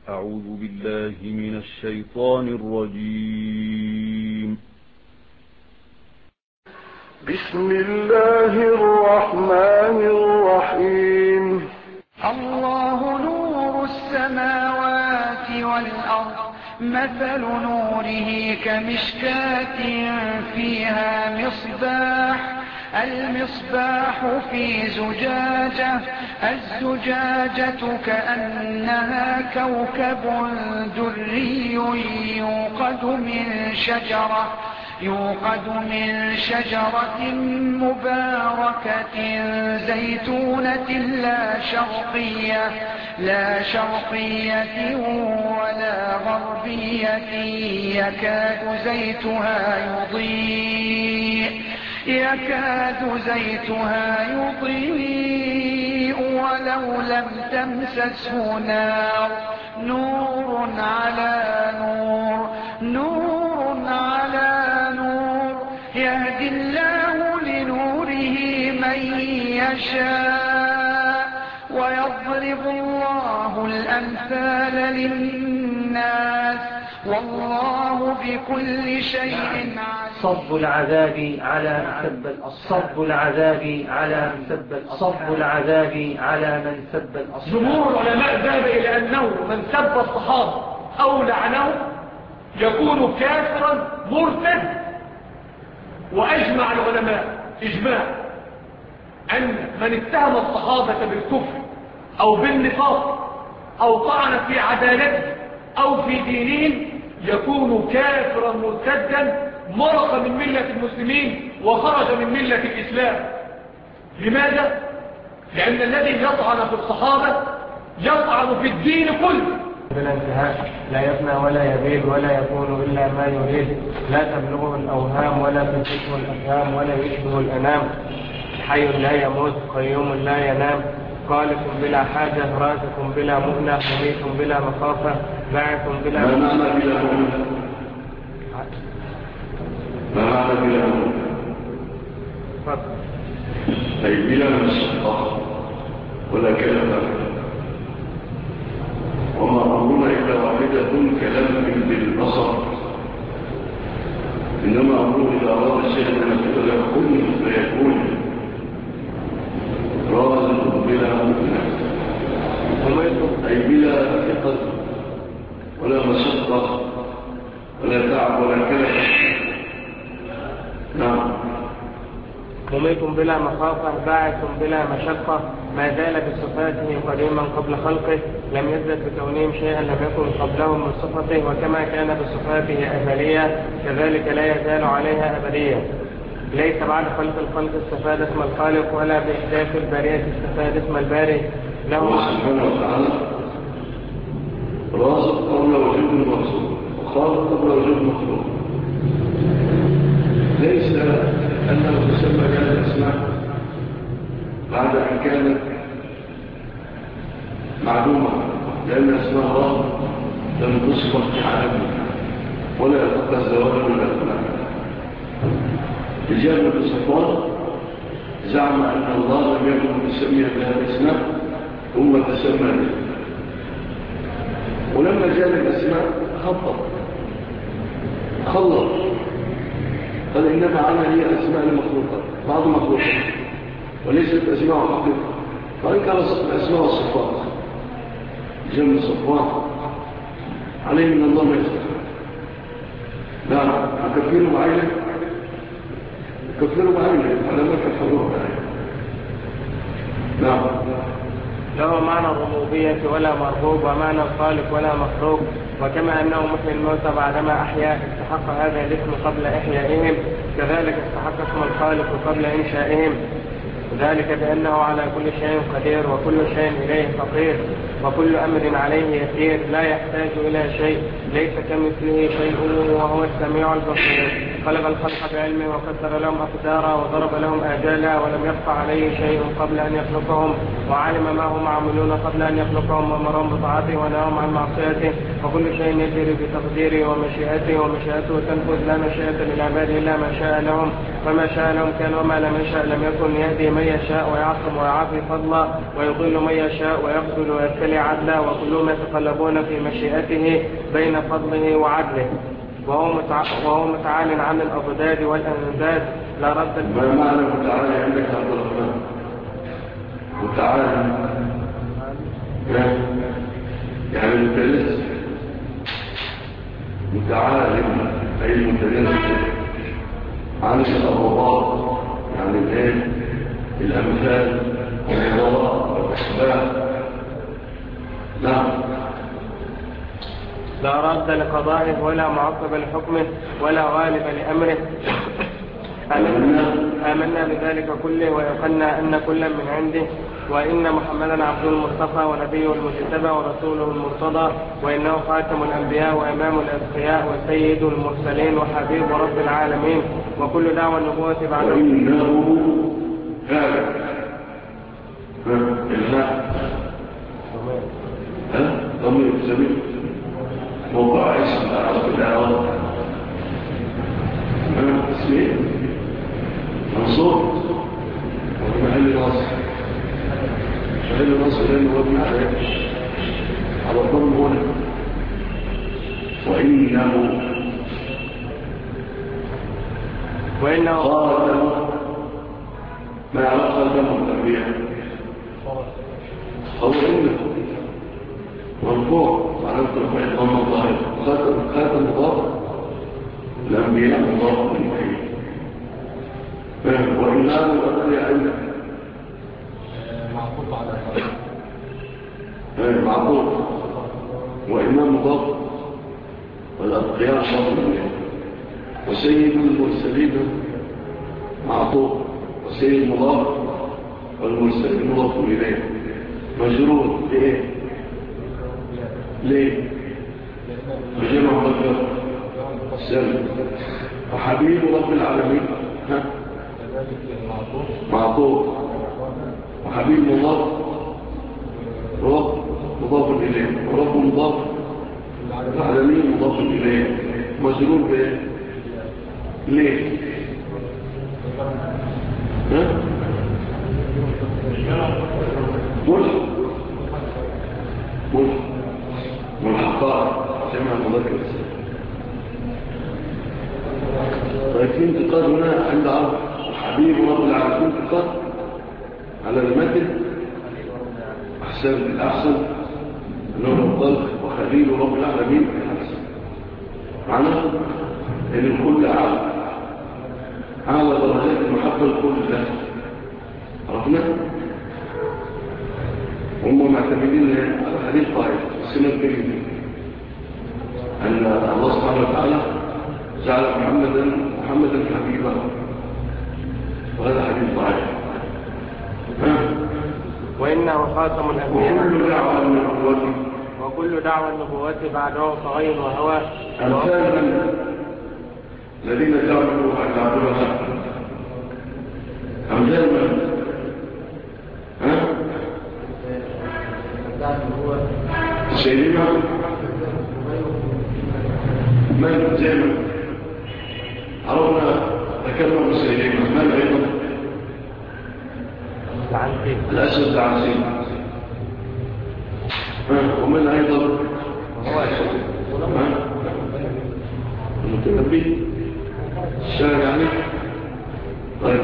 أعوذ بالله من الشيطان الرجيم. بسم الله الرحمن الرحيم. الله نور السماوات والأرض، مثل نوره كمشكاة فيها مصباح، المصباح في زجاجة، الزجاجة كأنها كوكب دري يوقد من شجرة مباركة زيتونة لا شرقية ولا غربية، يكاد زيتها يضيء ولو لم تمسسه نار، نور على نور، يهدي الله لنوره من يشاء، ويضرب الله الأمثال للناس، والله بكل شيء عليم. صب العذاب على من سب الأصحاب. جمهور العلماء ذهب إلى أنه من سب الصحابة أو لعنه يكون كافرا مرتد، وأجمع العلماء إجماع أن من اتهم الصحابة بالكفر أو بالنفاق أو طعن في عدالته أو في دينهم يكون كافرا مرتدا، مرق من ملة المسلمين وخرج من ملة الإسلام. لماذا؟ لأن الذي يطعن في الصحابة يطعن في الدين كله. بلا انتهاء، لا يفنى ولا يبيد ولا يكون إلا ما يريد، لا تبلغه الأوهام ولا تدركه الأفهام ولا يشبه الأنام، حي لا يموت قيوم لا ينام، خالق بلا حاجة، رازق بلا مؤنة، مميت بلا مخافة، باعث بلا ما معنى بلا مؤنة؟ أي بلا مشقة ولا كلمة، وما أمرنا إلا واحدة كلام بالبصر، إنما أمره إذا أراد الشيء أن يقول له كن فيكون، رازق بلا مؤنة أي بلا ثقل ولا مشقة ولا تعب ولا كلمة. نعم. مميت بلا مخافة، باعث بلا مشقة، ما زال بصفاته قديما قبل خلقه، لم يزل بكونهم شيئا لم يكن قبلهم من صفته، وكما كان بصفاته أزلية كذلك لا يزال عليها أبدية. ليس بعد خلق الخلق استفاد اسم الخالق، ولا بإحداث البارية استفاد اسم الباري. له سبحانه وتعالى رازق قبل وجود المرزوق، وخالق قبل وجود مخلوق. ليس أنه تسمى هذه الأسماء بعد أن كانت معلومة، لأن أسماء الله لم تصفر في عالمها ولا يتقى الزواج من الأسماء. رجال بن صفوان زعم أن الله لم يكن تسمي بهذه الأسماء ثم تسمى به، ولما جاء الأسماء خلط قال إنما عنها هي أسماء المخلوقات، بعض مخلوقات وليست أسماء حقيقة، فإنكر الأسماء والصفات. جمع صفوان عليه من الله ما يستحق. نعم. يكفروا بعينه على ما كفروه بعينه. نعم. له معنى الربوبية ولا مربوب، ومعنى الخالق ولا مخلوق، وكما أنه محيي الموتى بعدما أحيا استحق هذا الاسم قبل إحيائهم، كذلك استحق اسم الخالق قبل إنشائهم، ذلك بأنه على كل شيء قدير وكل شيء إليه فقير، وكل أمر عليه يسير، لا يحتاج إلى شيء، ليس كمثله شيء وهو السميع البصير. خلق الخلق بعلمه وقدر لهم أقدارا وضرب لهم آجالا، ولم يخفى عليه شيء قبل أن يخلقهم، وعلم ما هم عاملون قبل أن يخلقهم، وأمرهم بطاعته ونهاهم عن معصيته، وكل شيء يجري بتقديره ومشيئته تنفذ، لا مشيئة للعباد إلا ما شاء لهم، وما شاء لهم كان وما لم يشاء لم يكن، يهدي من يشاء ويعصم ويعافي فضلا ويضل من يشاء ويقتل ويبتلي عدلا وكلهم يتقلبون في مشيئته بين فضله وعدله وهو متعال عن الأضداد والأنداد لا رد. ما معنى متعال عندك عبد الرحمن؟ متعال يعني متنزه، متعالم أي متنزه عن الأضداد، يعني الايه؟ الأمثال والنظراء والأسباب. نعم. لا رد لقضائه ولا معقب لحكمه ولا غالب لأمره. آمنا بذلك كله ويقنا أن كلا من عنده، وإن محمدا عبد المصطفى ونبيه المجتبى ورسوله المرتضى، وإنه خاتم الأنبياء وإمام الأتقياء وسيد المرسلين وحبيب رب العالمين. وكل دعوى النبوة بعد وإنه هذا ضمير سبيل موقع اسم رب العالمين اسمه منصوب وفي محل ناصر، محل ناصر لأنه هو ابن على الضم هنا. وإنه خاتم ما خاتم الأنبياء أو إنه مرفوع على الرفع الضم الظاهر، خاتم مضاف الأنبياء مضاف إليه. وإمام الأتقياء عندك معطوف على معطوف، وإمام مضاف والأتقياء مضاف إليه. وسيد المرسلين معطوف، وسيد مضاف والمرسلين مضاف إليه. مجرور لإيه؟ ليه؟ بجمع مذكر سلم. وحبيب رب العالمين معطوف، وحبيب مضاف مضاف إليه، ورب مضاف العالمين مضاف إليه. مجرور بإيه؟ ليه؟ ملحقات جمع مذكر. طيب في انتقاد هنا عند عرض حبيب رب العالمين، انتقاد على المتن أحسن الأحسن أنه الطلق وخليل رب العالمين أحسن معناه أن الكل على درجات المحبة الكل له. عرفنا؟ هم معتمدين على حديث طائف السنة الكريمة أن الله سبحانه وتعالى جعل محمدا حبيبا، وهذا حديث طائف. وإنه خاتم الأنبياء وكل دعوة النبوة بعده فغير وهوى. أمثال الذين تعبدوا أن تعبدوها أمثال من؟ سيدنا من زينا عرفنا ذكرنا بسيدنا من أيضا الأسد العنسي. ومن أيضا المتنبي الشاعر يعني. طيب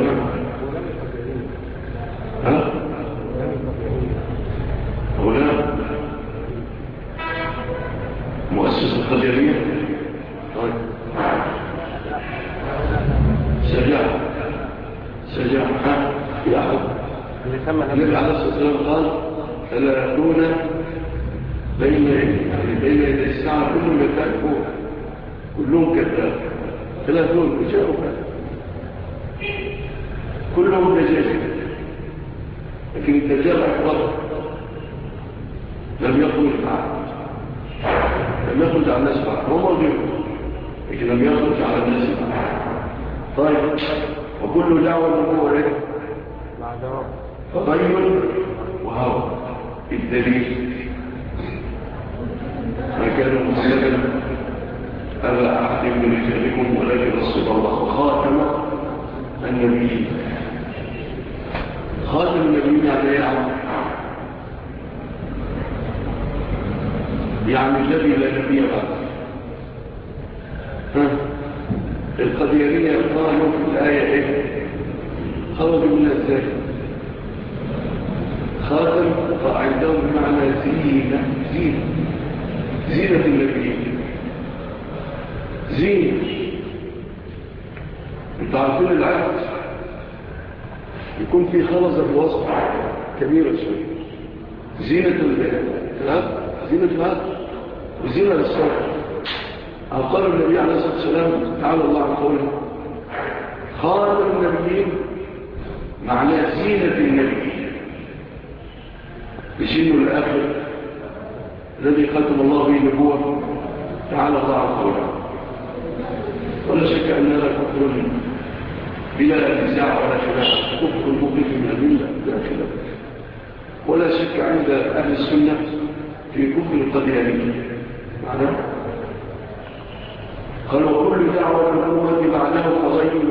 هنا مؤسس القدرية. طيب سجاع في أحد النبي عليه الصلاة والسلام قال فلا يكون بين يدي الساعة كلهم يكذبون، كلهم كذاب. 30 رجال كلهم دجاج، لكن الدجال أكبر لم يخرج على الناس بعد، هو موجود لكن لم يخرج على الناس بعد. طيب وكل دعوة هو لك فضيل وهوى. الدليل ما كان محمدا أبا أحد من رجالكم ولكن رسول الله وخاتم النبيين. خاتم النبيين يعني ايه؟ يعني الذي لا نبي بعد. القديانية قالوا في الآية ايه؟ خرجوا منها ازاي؟ خاتم عندهم بمعنى زينة النبيين، زينة. انتوا عارفين العهد يكون في خلصة في الوسط كبيرة شوية، زينة العهد وزينة للصلاة. قال النبي عليه الصلاة والسلام تعالى الله عن قوله خاتم النبيين معناه زينة النبيين، بسنه الآخر الذي ختم الله به النبوة تعالى الله عن قوله. ولا شك أن هذا كفر بلا نزاع ولا خلاف، كفر مخرج من الملة بلا خلاف. ولا شك عند أهل السنة في كفر القديانية معناه قالوا كل دعوة الأمة معناه فضيل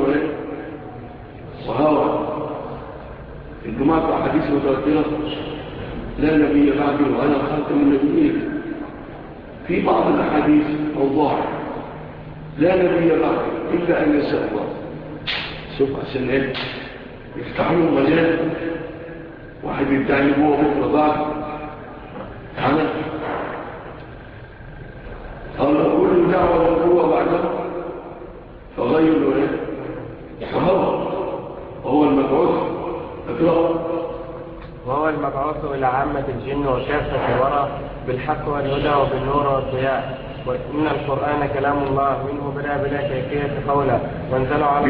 وهوى. الجماعة في أحاديث متواترة لا نبي بعدي وأنا خاتم النبيين. في بعض الأحاديث أوضاح لا نبي بعدي إلا أن يشاء الله. شوف عشان إيه؟ يفتح لهم مجال واحد يدعي هو بكرة بعد أنا قال كل دعوة القوة بعده فغير وهو المبعوث وهو المبعوث إلى عامة الجن وكافة الورى بالحق والهدى وبالنور والضياء. وإن القرآن كلام الله منه بلا كيفية قولا وانزلوا على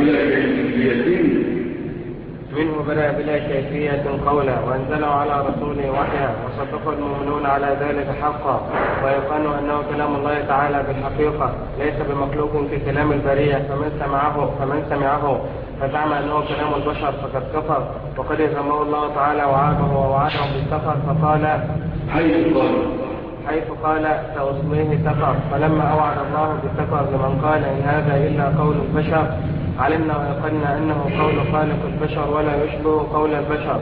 وانزلوا على رسوله وحيا وصدق المؤمنون على ذلك حقا ويقنوا أنه كلام الله تعالى بالحقيقة ليس بمخلوق في كلام البرية. فمن سمعه فزعم أنه كلام البشر فقد كفر. وقد يذمه الله تعالى ووعده بالسفر فقال حيث قال سأصليه سفر. فلما أوعد الله بالسفر لمن قال إن هذا إلا قول البشر علمنا ويقنا أنه قول خالق البشر ولا يشبه قول البشر.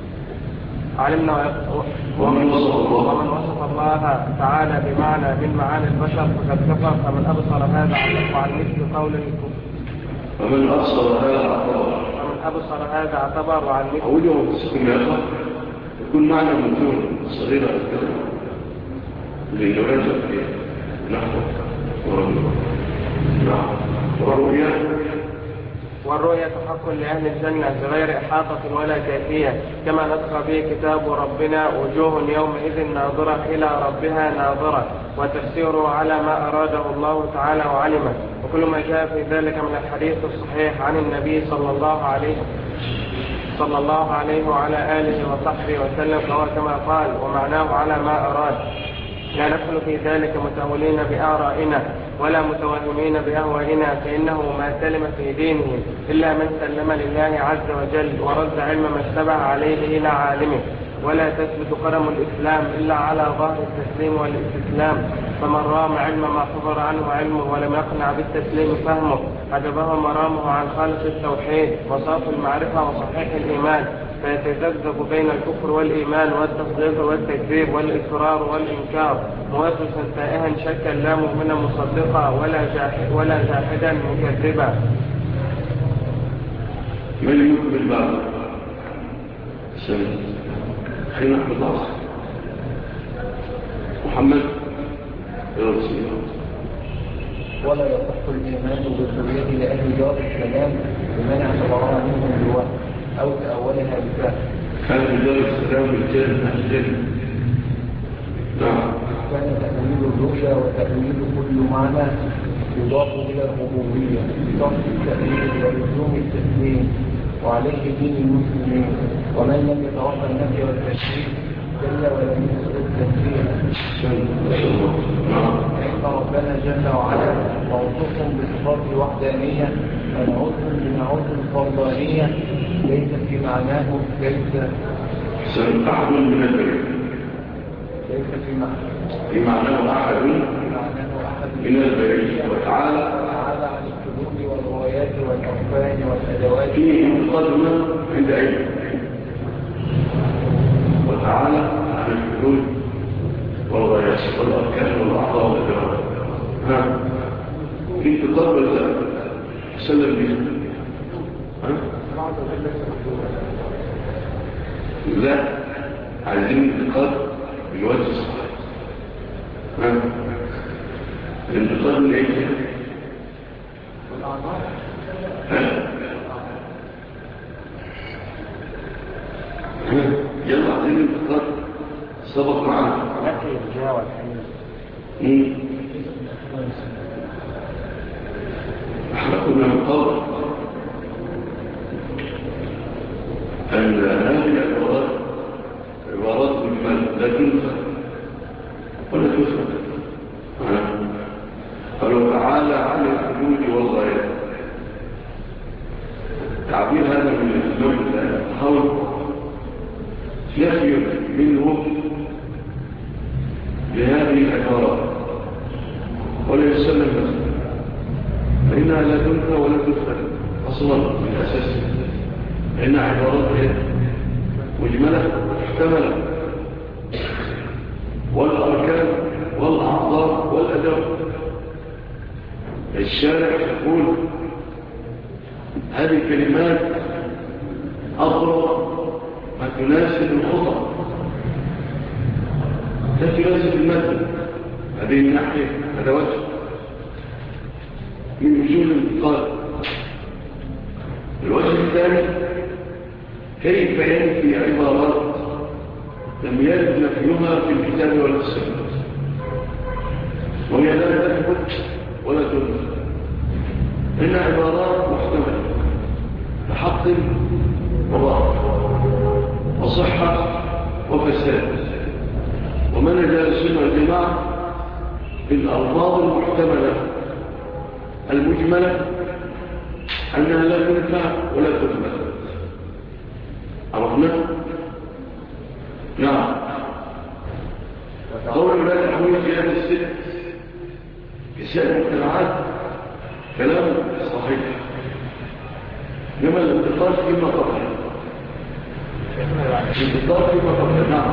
ومن وصف الله تعالى بمعنى من معاني البشر فقد كفر. فمن أبصر هذا عن مثل قول الكفر. ومن أبصر هذا اعتبر وعن مثل أوله السكن يكون معنى منزول صغيرة الكلام للولاجة في نحو والرؤية حق لأهل الجنة بغير إحاطة ولا كيفية كما نطق به كتاب ربنا وجوه يومئذ ناظرة إلى ربها ناظرة. وتفسيره على ما أراده الله تعالى وعلمه. وكل ما جاء في ذلك من الحديث الصحيح عن النبي صلى الله عليه وعلى آله وصحبه وسلم فهو كما قال ومعناه على ما أراد. لا ندخل في ذلك متأولين بآرائنا ولا متوهمين بأهوائنا فإنه ما سلم في دينه إلا من سلم لله عز وجل ورد علم ما اشتبه عليه إلى عالمه. ولا تثبت قدم الإسلام إلا على ظهر التسليم والاستسلام. فمن رام علم ما حفر عنه علمه ولم يقنع بالتسليم فهمه حجبه مرامه عن خالص التوحيد وصاف المعرفة وصحيح الإيمان فيتذبذب بين الكفر والإيمان والتصديق والتكذيب والإصرار والإنكار موسوسا تائها شكا لا مؤمنا مصدقا ولا جاحدا مكذبا. من يقبل بعض خير أحمد عاصر محمد رسول الله. ولا يصح الإيمان بالرؤية لأهل دار السلام بمن اعتبرها منهم بوهم أو تأولها بفهم. كان دار السلام الجنة الجنة. نعم. كان تأويل الرؤيا وتأويل كل معنى يضاف إلى الربوبية بصرف التأويل ولزوم التسليم وعليه دين المسلمين. ومن لم يتوقع النفي والتشريك جل ولم يسر التنزيل فإن ربنا جل وعلا موصوف بصفات الوحدانية فنعوذ الفردانية ليس في معناه أحد من البريد ليس في معناه أحد من البريد وتعالى عن الحدود والغايات والأركان والأدوات فيه مقدمة عند علم وتعالى عن الحدود والغايات والأركان والأعضاء والأدوار. نعم في تقبل سلم به. لا عايزين انتقاد بالوجه الصحيح. الانتقاد من ايه؟ يلا عايزين انتقاد سبق معنا. احنا كنا نقول أن هذه العبارات عبارات مجملة لا تنفع ولا تفهم. قالوا تعالى عن الحدود والغايات. تعبير هذا من الإسلام حول يخير منه لهذه العبارات ولا يسلم نفسه، فإنها لا تنفع ولا تفهم أصلا من أساسها، إنها عبارات مجملة محتملة، والأركان والأعضاء والأدوات. الشارع يقول هذه الكلمات أقرب ما تناسب الخطأ، لا تناسب المثل. هذه الناحية هذا وجه من وجوه الانتقال. الوجه الثاني كيف ينفي عبارات لم يرد نفيها في الكتاب ولا السنة، وهي لا تثبت ولا تنفي، إنها عبارات محتملة بحق وباطل وصحة وفساد. ومنهج السنة والجماعة بالألفاظ المحتملة المجملة أنها لا تنفع ولا تثبت. عرفنا؟ نعم. قول لا تحويل في هذه الست في سائر المجتمعات كلام صحيح، لما الانتقال فيما قبل الانتقال فيما قبل. نعم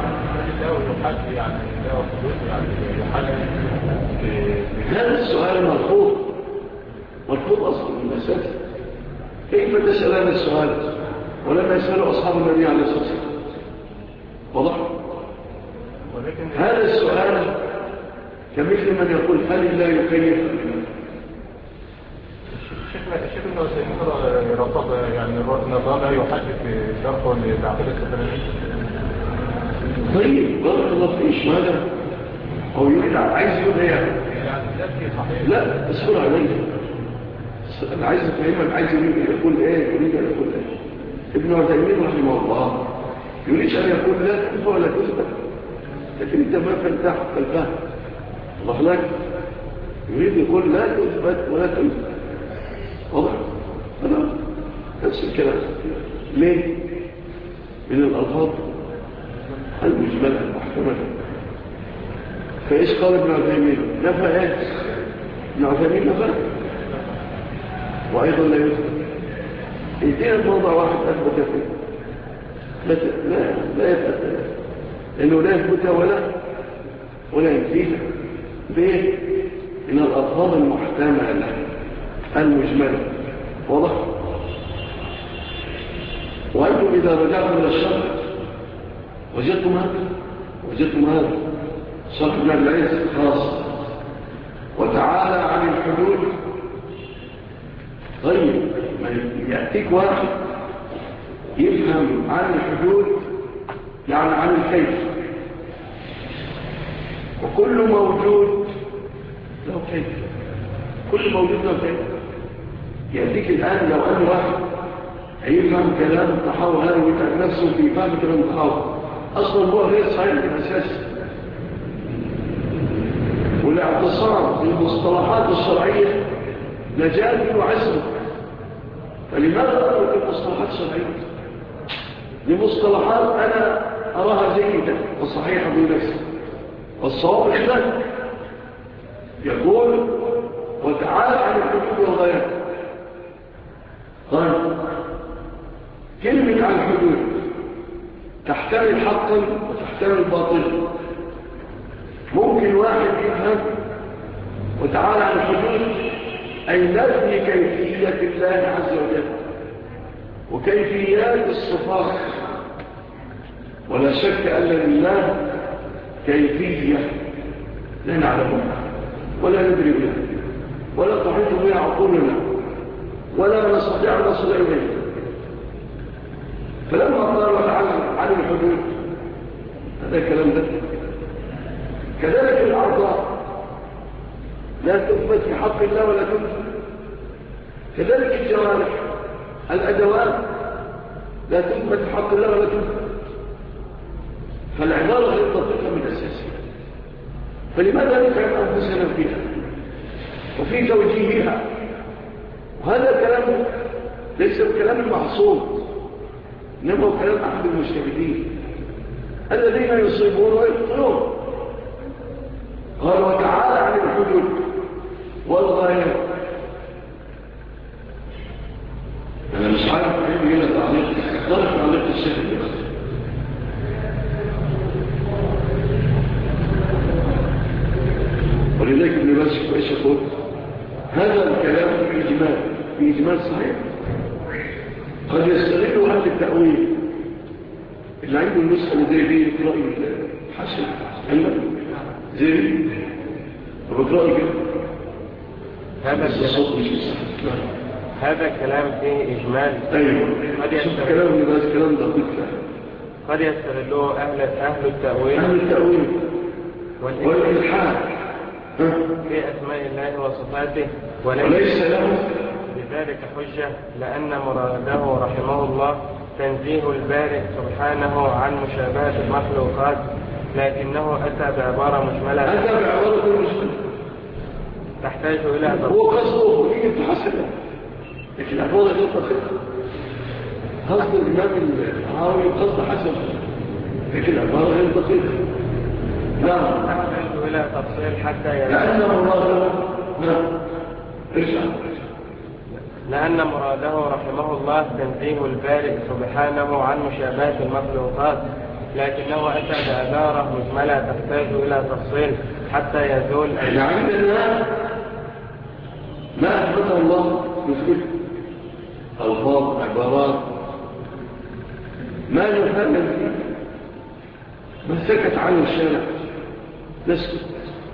هذا السؤال مرفوض أصلا من الأساس. كيف تسأل هذا السؤال ولما يسأله أصحاب النبي عليه الصلاة والسلام؟ واضح؟ هذا السؤال كمثل من يقول هل الله يكيف؟ الشيخ الناصر رفض يعني النظام لا يحدث شرحه لتعقيد السفرين. طيب بارك الله فيش ماذا هو يريد عايز يقول ايه؟ لا اصبر عليه، انا عايز افهمك عايز يقول ايه، يريد ان يقول ايه. ابن عثيمين رحمه الله يريد ان يقول لا تنفع ولا تثبت، لكن انت ما فهمت حق الفهم. الله لك يريد يقول لا تثبت ولا تثبت. واضح؟ هذا نفس الكلام. ليه؟ من الألفاظ المجملة المحتملة. فإيش قال ابن عثيمين؟ نفى إيه؟ ابن عثيمين نفى وأيضا لا يثبت. إنتين موضع واحد أثبت فيه لا يثبت، لأنه لا يثبت ولا ينفيها. ليه؟ من الألفاظ المحتملة المجملة. واضح؟ وأنتم إذا رجعتم إلى الشرح وجدتم هذا شرح ابن العز خاص وتعالى عن الحدود. طيب يأتيك واحد يفهم عن الحدود يعني عن الكيف، وكل موجود له كيف، كل موجود له كيف. يأتيك الآن لو أن واحد هيفهم كلام التحاور هذا ويتعب نفسه في فهم كلام التحاور، أصلا هو غير صحيح بالأساس. والاعتصام بالمصطلحات الشرعية نجاة وعزم. فلماذا أترك المصطلحات الشرعية؟ لمصطلحات أنا أراها جيدة وصحيحة بنفسي، والصواب خلاف. يقول وتعالى عن الحدود والغايات. طيب كلمة عن الحدود تحتمل حقا وتحتمل تحتمل باطل. ممكن واحد يفهم وتعالى عن الحدود أي نفي كيفية الله عز وجل وكيفيات الصفات، ولا شك أن لله كيفية لا نعلمها ولا ندري بها ولا تحيط بها عقولنا ولا نستطيع أن نصل إليها. فلما قال وتعالى عن الحدود هذا الكلام ده. كذلك الأعضاء لا تثبت في حق الله ولا تثبت. كذلك الجوارح الأدوات لا تثبت في حق الله ولا تثبت. فالعبارة غير دقيقة من أساسها. فلماذا نتعب أنفسنا فيها وفي توجيهها؟ وهذا كلام ليس بكلام المعصوم، إنما هو كلام أحد المجتهدين الذين يصيبون ويخطئون. قال وتعالى عن الحدود والغايات. أنا مش عارف أحب هنا تعليق ضرف تعليق الشيخ بس. ولذلك ابن باز ايش يقول؟ هذا الكلام في إجمال صحيح. قد يستغل أهل التأويل اللي عنده النسخة زي دي يقرأ الحسن عندك زي دي وبقرأ كده. هذا الكلام فيه إجمال. أيوه شوف كلام ابن باز كلام دقيق. قد يستغلوه أهل التأويل والإلحاد في أسماء الله وصفاته وليس له بذلك حجة، لأن مراده رحمه الله تنزيه البارئ سبحانه عن مشابهة المخلوقات، لكنه أتى بعبارة مجملة تحتاج إلى هو قصده يجب تحسنه، لكن العبارة غير دقيقة. قصد الإمام العاوي قصد حسن، لكن العبارة غير دقيقة. لا تحتاج إلى تفصيل حتى لأن مراده لأن مراده رحمه الله تنزيه البارئ سبحانه عن مشابهة المخلوقات، لكنه أتى بعبارة مجملة تحتاج إلى تفصيل حتى يزول. احنا عندنا ما أثبته الله مثل ألفاظ عبارات ما نفهم فيه، ما سكت عنه الشارع نسكت.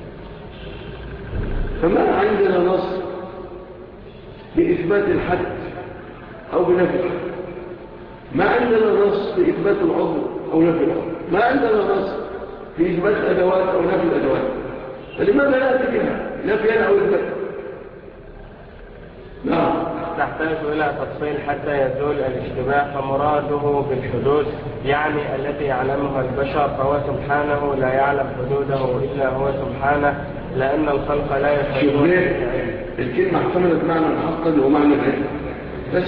فما عندنا نص بإثبات الحد أو بنفي الحد، ما عندنا نص بإثبات العضو أو نفي العضو، ما عندنا نص بإثبات الأدوات أو نفي الأدوات. فلماذا لا نأتي بها نفيا أو إثبات؟ نعم تحتاج إلى تفصيل حتى يزول الاشتباه. فمراده بالحدود يعني التي يعلمها البشر، فهو سبحانه لا يعلم حدوده إلا هو سبحانه، لأن الخلق لا يحدون. الكلمة احتملت معنى محقد ومعنى العلم بس.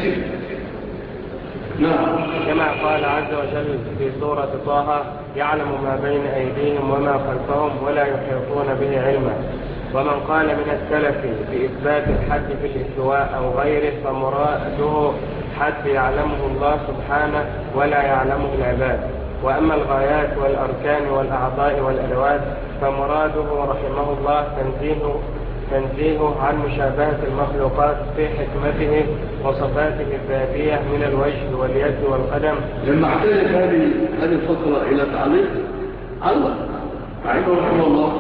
نعم كما قال عز وجل في سورة طه: يعلم ما بين أيديهم وما خلفهم ولا يحيطون به علما. ومن قال من السلف بإثبات الحد في الاستواء أو غيره فمراده حد يعلمه الله سبحانه ولا يعلمه العباد. وأما الغايات والأركان والأعضاء والأدوات فمراده رحمه الله تنزيهه عن مشابهة المخلوقات في حكمته وصفاته الذاتية من الوجه واليد والقدم. لما احتاجت هذه الفقرة إلى تعليق الله رحمه رحمه الله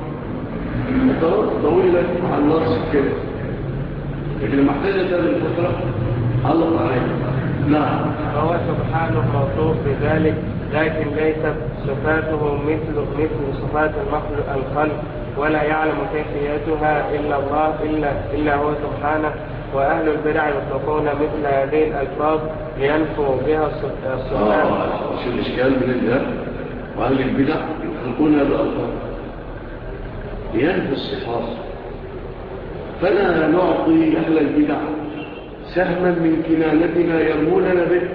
طويلة مع النص كده، لكن لما احتاجت هذه الفقرة الله عليه. نعم فهو سبحانه موصوف بذلك، لكن ليست صفاته مثل صفات الخلق، ولا يعلم كيفيتها إلا الله إلا هو سبحانه. وأهل البدع يطلقون مثل هذه الألفاظ لينفوا بها الصفات. شو الإشكال من الجهة؟ وأهل البدع يطلقون هذه الألفاظ لينفوا الصفات. فلا نعطي أهل البدع سهما من كنانتنا يرموننا به.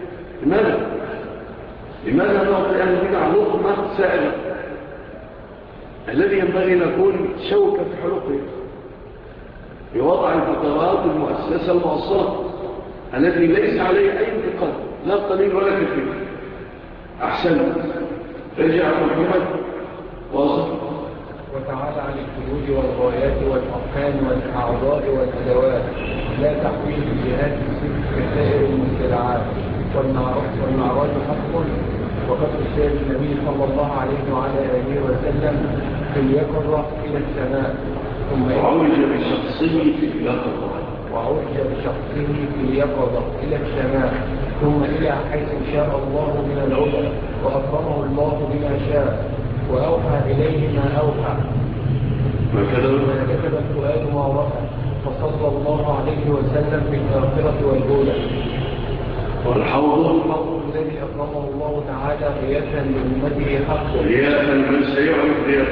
لماذا نعطي أهل البدع لقمة سائلة الذي ينبغي نكون شوكة في حلقه بوضع الفترات المؤسسة المؤصلة التي ليس عليه أي انتقاد لا قليل ولا كثير. أحسن ارجع محمد واصل. وتعالى عن الحدود والغايات والأركان والأعضاء والأدوات لا تحويل الجهات الست كسائر المبتدعات. والمعراج حق، وقد أشار النبي صلى الله عليه وعلى آله وسلم في اليقظة إلى السماء، ثم وعرج بشخصه في اليقظة إلى السماء، ثم إلى حيث شاء الله من العلا، وأكرمه الله بما شاء، وأوحى إليه ما أوحى، وكتب الفؤاد ما رأى، فصلى الله عليه وسلم في الآخرة والأولى. والحوض الذي أكرمه الله تعالى رياء لأمته حقه، رياء من سيعرف رياء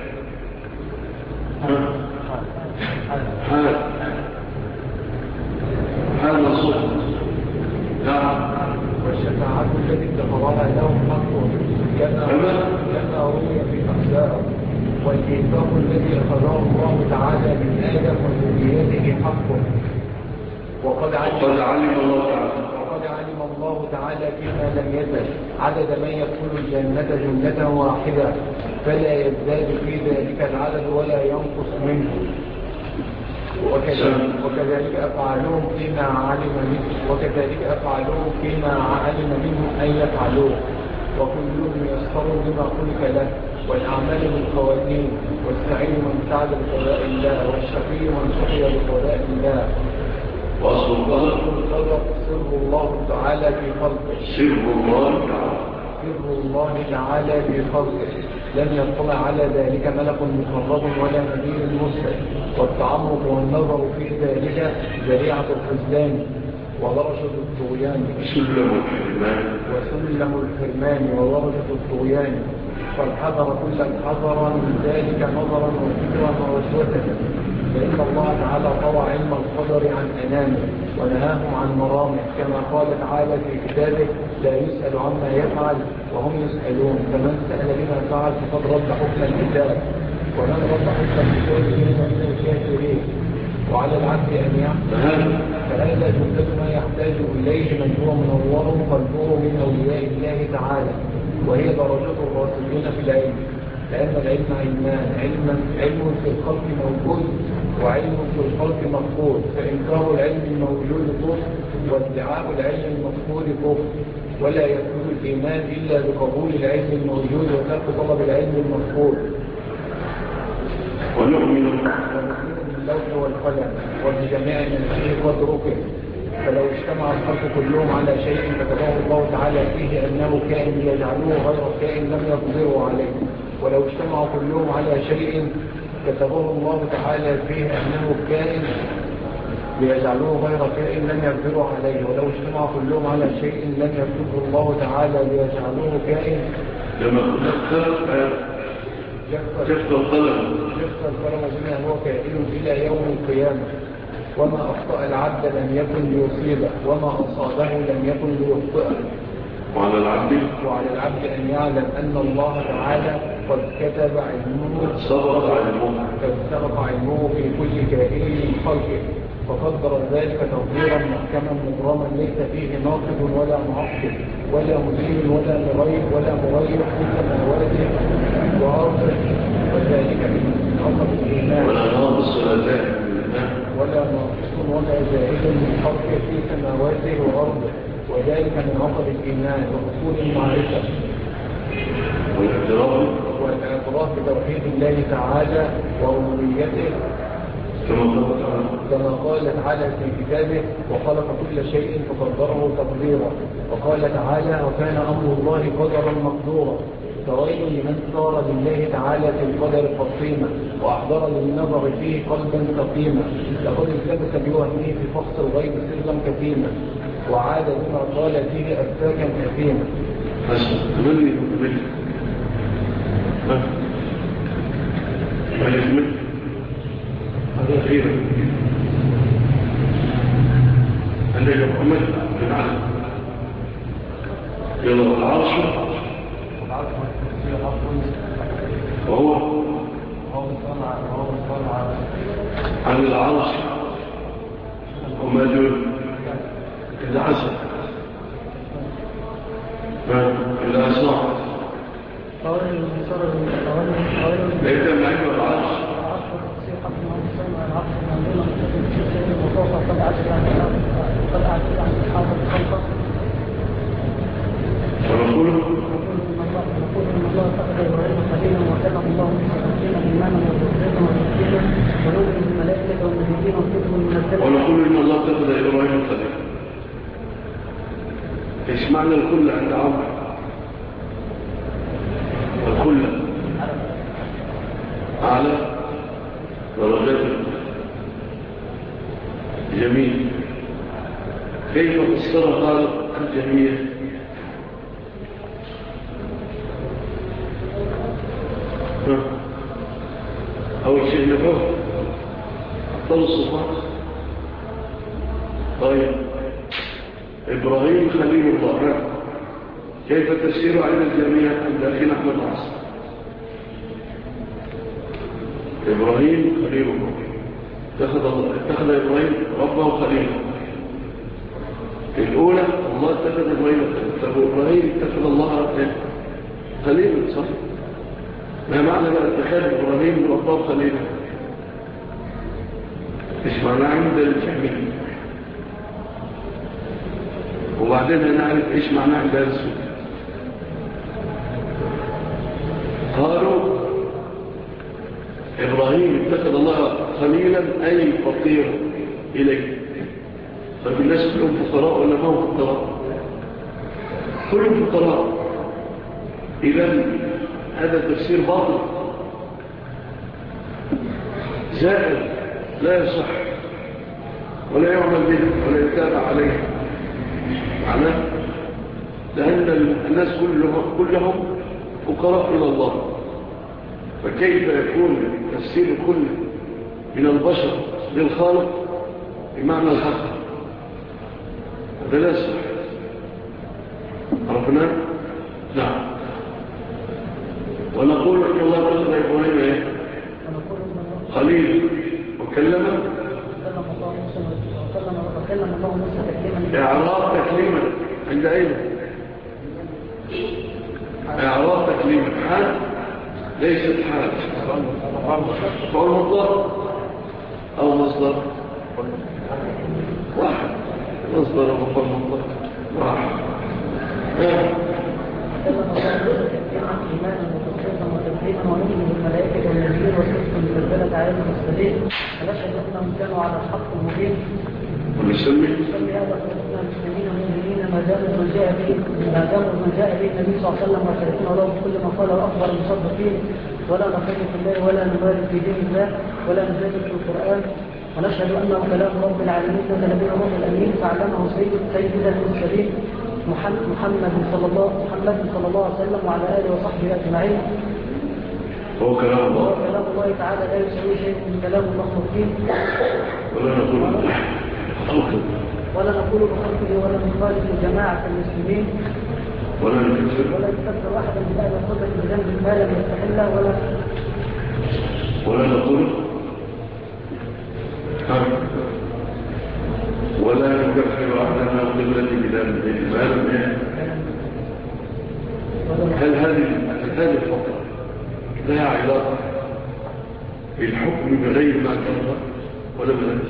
هذا صوت. نعم. والشفاعة التي اتخذها لهم حقه كما روي في الأخبار. والإنفاق الذي أخذه الله تعالى من آدم وذريته حقه. وقد علم الله تعالى فيما لم يزل عدد من يدخل الجنة جملة واحدة، فلا يزداد في ذلك العدد ولا ينقص منه. وكذلك أفعلهم فيما علم منهم أن يفعلوه، وكلهم يسخر بما خلق له. والأعمال بالقوانين، والسعيد من سعد بقضاء الله، والشقي من شقي بقضاء الله. وأصل القدر سر الله تعالى في خلقه، لم يطلع على ذلك ملك مقرب ولا نبي مرسل. والتعمق والنظر في ذلك ذريعة الخذلان ودرجة الطغيان، وسلم الحرمان ودرجة الطغيان. فالحذر كل الحذر من ذلك نظرا وفكرا ووسوسة، فإن الله تعالى طوى علم القدر عن أنامه ونهاهم عن مرامه، كما قال تعالى في كتابه: لا يسأل عما يفعل وهم يسألون. فمن سأل بما فعل فقد رد حكم الكتاب، ومن رد حكم الكتاب من الكافرين. وعلى العبد أن يعمل، فهذا جملة ما يحتاج إليه من هو من الله قلبه من أولياء الله تعالى، وهي درجات الراسخين في العلم. لأن العلم علمان: علم في الخلق موجود، وعلم في الخلق مفقود. فإنكار العلم الموجود كفر، وادعاء العلم المفقود كفر. ولا يكون الإيمان إلا بقبول العلم الموجود وترك طلب العلم المفقود. ونؤمن باللوح والقلم وبجميع من فيه قد ركب. فلو اجتمع الخلق كلهم على شيء كتبه الله تعالى فيه أنه كائن ليجعلوه غير كائن لم يقدروا عليه. ولو اجتمعوا كلهم على شيء كتبه الله تعالى فيه أنه كائن ليجعلوه غير كائن لم يقدروا عليه. ولو اجتمعوا كلهم على شيء لم يكتبه الله تعالى ليجعلوه كائن لما جفت القلم بما هو كائن إلى يوم القيامة. وما أخطأ العبد لم يكن ليصيبه، وما أصابه لم يكن ليخطئه. وعلى العبد أن يعلم أن الله تعالى قد كتب علمه، سبق علمه في كل كائن من خلقه، فقدر ذلك تقديرا محكما مبرما ليس فيه ناقض ولا معقب ولا مزيل ولا مغير في سماواته وأرضه. وذلك من عقب الإيمان، ولا ناقص ولا زائد من خلقه في سماواته وأرضه. وذلك من عقب الإيمان وأصول المعرفة والاعتراف بتوحيد الله تعالى وربوبيته، كما قال تعالى في كتابه: وخلق كل شيء فقدره تقديرا. وقال تعالى: وكان أمر الله قدرا مقدورا. فويل لمن صار لله تعالى في القدر قصيما، وأحضر للنظر فيه قلبا سقيما، لقد التبس بوهمه في فحص الغيب سرا كثيما، وعاد بما قال فيه أفاكا كثيما. هذا خير عندك محمد بن علي. يلا العرش وهو عن العرش وما دون إذا حسن إذا أسرع ليس معك والعرش ونقول إن الله اتخذ إبراهيم خليلا وكلم الله موسى تكليما إيمانا وتصديقا وتسليما ونؤمن بالملائكة والنبيين والكتب المنزلة. ونقول إن الله اتخذ إبراهيم خليلا. إيش معنى الكل عند عمر؟ الكل أعلى درجات جميل. كيف فسر قال الجميل؟ أول شيء نفهم أفضل الصفات. طيب إبراهيم خليل الله، كيف تفسير عند الجميع عند أخينا أحمد عاصم؟ إبراهيم خليل الله، اتخذ إبراهيم ربه خليلا. الأولى الله اتخذ إبراهيم خليلا، إبراهيم اتخذ الله خليلا، صح؟ ما معنى بقى اتخاذ إبراهيم ربه خليلا؟ إيش معنى عند الجميع؟ وبعدين نعرف إيش معنى عند السوء. قالوا إبراهيم اتخذ الله خليلا أي فقير إليه. طيب الناس كلهم فقراء ولا ما هم فقراء؟ كلهم فقراء. إذن هذا تفسير باطل زائد لا يصح ولا يعمل به ولا يتابع عليه. معناه لأن الناس كلهم فقراء إلى الله، فكيف يكون تفسير كل من البشر للخالق بمعنى الحق؟ هذا لا يصح. عرفنا؟ نعم. ونقول إن الله اتخذ إبراهيم إيه؟ خليل وكلم إعراض تكليما عند أين؟ إعراض تكليما حال ليست حال. فعل مطلق أو مصدر واحد، مصدر وفعل مطلق واحد. ونؤمن بالملائكة والنبيين والكتب المنزلة عليهم المرسلين ونشهد أنهم كانوا على الحق المبين. ونسمي هذا خلقنا المسلمين والمؤمنين ما داموا من جاء به النبي صلى الله عليه وسلم وشهدنا له بكل ما قاله أخبر المصدقين ولا نخير في الله ولا نبالغ في دين الله ولا نجادل في القرآن. ونشهد أنه كلام رب العالمين نزل به الروح الأمين فعلمه سيدنا المرسلين محمد صلى الله عليه وسلم وعلى آله وصحبه أجمعين. هو كلام الله تعالى لا يسوي شيء من كلام المخلوقين ولا نقول بخلقه ولا نخالف جماعة المسلمين ولا نكفر واحدا من أهل القدرة بذنب ما لم يستحله ولا نقول ولا نكفر أحدنا قبلة بذنب ما لم هل هذه الفقرة لها علاقة بالحكم بغير ما أنزل ولا بالعكس؟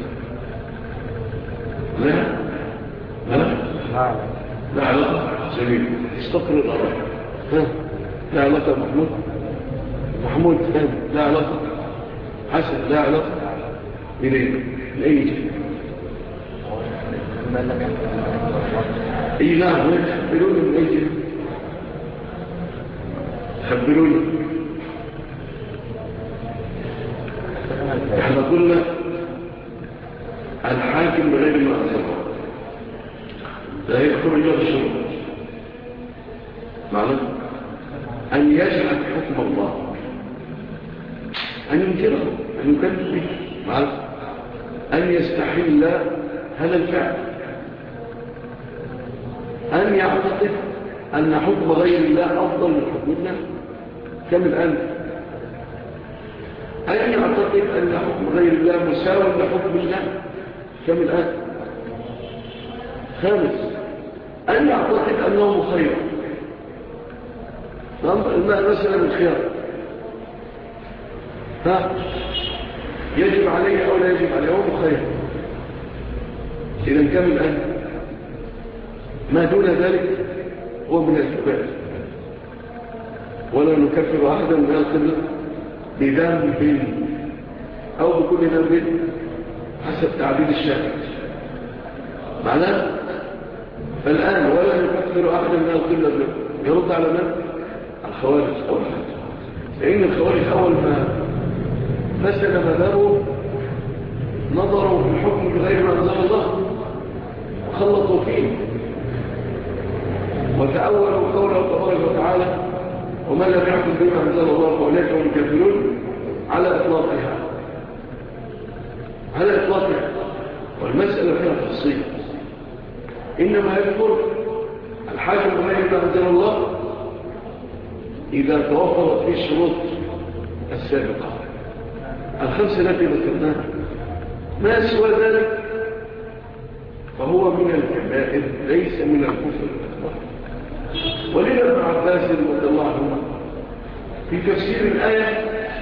لا علاقة. جميل. استقر الأرض. لا علاقة محمود فهم. لا علاقة حسن. لا علاقة إليه لأي شيء. إيه نعم. خبروني من أي شيء. خبروني. احنا قلنا الحاكم بغير ما أنزل لا يدخل إلا بالشروط. معنى أن يجعل حكم الله، أن ينكره، أن يكذب به، معنى أن يستحل هذا الفعل، أن يعتقد أن حكم غير الله أفضل من حكم الله كم الآن، أن يعتقد أن حكم غير الله مساوي لحكم الله كم الآن. خامس، أن يعتقد أنه خير المسألة بالخيار، يجب عليه أو لا يجب عليه، هو مخير. إذا كان الآن ما دون ذلك هو من الكبائر، ولا نكفر أحدا من القبلة بذنب أو بكل ذنب حسب تعبير الشافعي. معناه فالآن ولا نكفر أحدا من القبلة يرد على من؟ الخوارج أول حاجة، لأن الخوارج أول ما فسد مذهبه نظروا في الحكم بغير ما أنزل الله وخلطوا فيه وتأولوا قوله تبارك وتعالى ومن لم يحكم بما أنزل الله فأولئك هم الكافرون على إطلاقها، على إطلاقها. والمسألة فيها تفصيل، إنما يكفر الحاكم بغير ما أنزل الله إذا توفرت فيه الشروط السابقة الخمسة التي ذكرناها، ما سوى ذلك فهو من الكبائر ليس من الكفر الأكبر. ولذا ابن عباس رضي الله عنه في تفسير الآية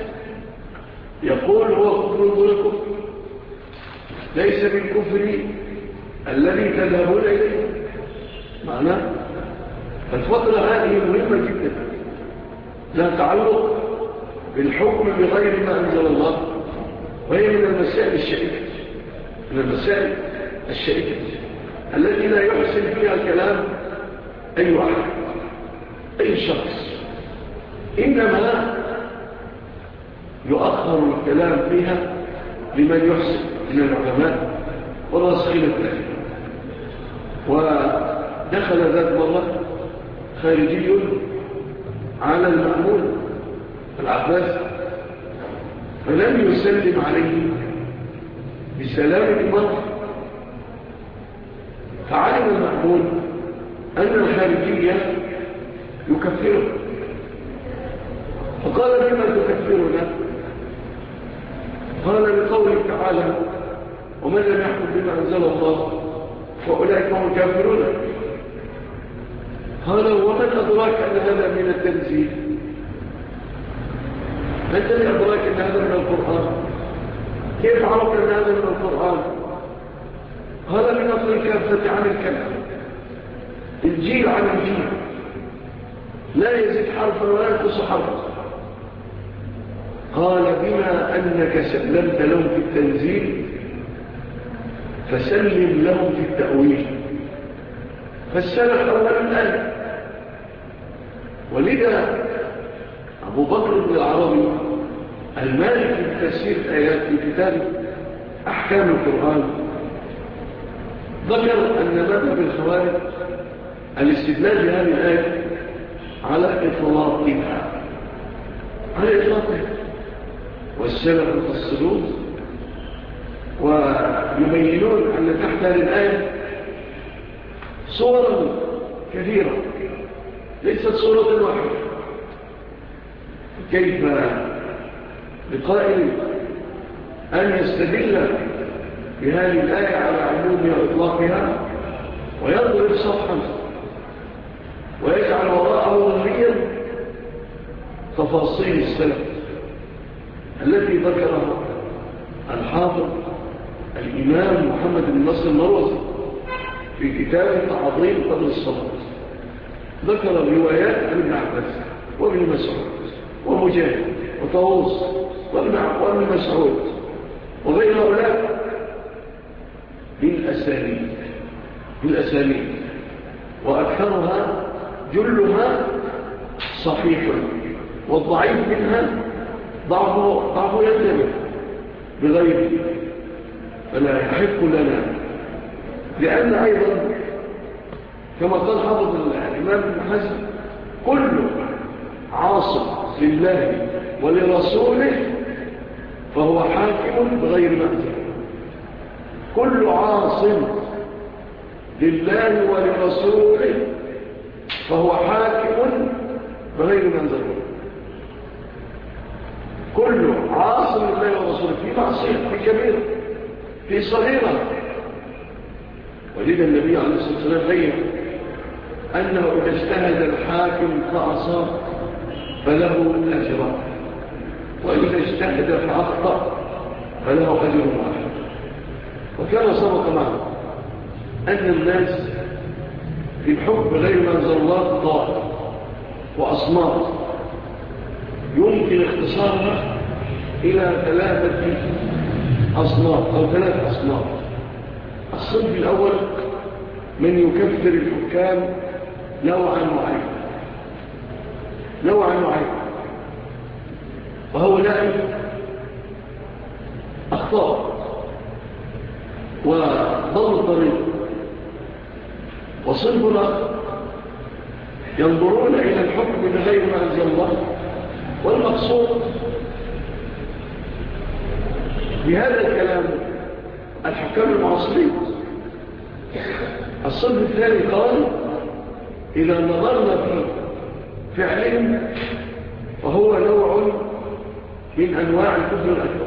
يقول هو كفر دون الكفر، ليس بالكفر الذي تذهبون إليه. معناه الفضل هذه مهمة جدا، لا تعلق بالحكم بغير ما أنزل الله، وهي من المسائل الشائكة، من المسائل الشائكة التي لا يحسن فيها كلام أي واحد أي شخص، إنما يؤخر الكلام فيها لمن يحسن من العلماء والراسخين الثاني. ودخل ذات مرة خارجي على المأمون العباس فلم يسلم عليه بسلام المرء، فعلم المأمون أن الخارجية يكفره، فقال لما تكفرنا؟ قال بقوله تعالى ومن لم يحكم بما أنزل الله فأولئك هم الكافرون. قال ومن أدراك أن هذا من التنزيل؟ أنت من أدراك أن هذا من القرآن؟ كيف عرفت أن هذا من القرآن؟ قال من أصل الكافة عن الكافة، الجيل عن الجيل، لا يزيد حرفا ولا ينقص حرفا. قال بما أنك سلمت لهم في التنزيل فسلم لهم في التأويل، فالسلف أول الآية. ولذا أبو بكر بن العربي المالك في تفسير الآيات في كتاب أحكام القرآن ذكر أن مذهب الخوارج الاستدلال بهذه الآية على إطلاقها، على إطلاقها، والسلف يفسرون ويبينون أن تحت هذه الآية صورا كثيرة ليست صورة واحدة. كيف لقائل أن يستدل بهذه الآية على عمومها وإطلاقها ويضرب صفحا ويجعل وراءه ظهريا تفاصيل السلف التي ذكرها الحافظ الإمام محمد بن نصر المروزي في كتاب تعظيم قدر الصلاة. ذكر روايات عن ابن عباس وابن مسعود ومجاهد وطاووس وابن مسعود وغير هؤلاء بالأسانيد، وأكثرها جلها صحيح، والضعيف منها ضعف يندمج بغيره، فلا يحق لنا. لأن أيضا كما قال حافظ الإمام ابن حزم كل عاصم لله ولرسوله فهو حاكم بغير ما أنزل. كل عاصم لله ولرسوله فهو حاكم بغير ما أنزل. كل عاصم لله ورسوله في معصية، في كبيرة، في صغيرة. ولذا النبي عليه الصلاة والسلام بين أنه إذا اجتهد الحاكم فأصاب فله أجر، وإذا اجتهد فأخطأ فله أجر واحد. وكان سبق معنا أن الناس في الحكم غير ما أنزل الله طائف وأصناف يمكن اختصارها إلى 3 أصناف أو 3 أصناف. الصنف الأول من يكفر الحكام نوعا معين، وهؤلاء أخطاء وضلوا الطريق. وصنف آخر ينظرون إلى الحكم بغير ما أنزل الله، والمقصود بهذا الكلام الحكام المعاصرين. الصنف الثاني قال إذا نظرنا في فعلهم فهو نوع من أنواع الكفر الأكبر،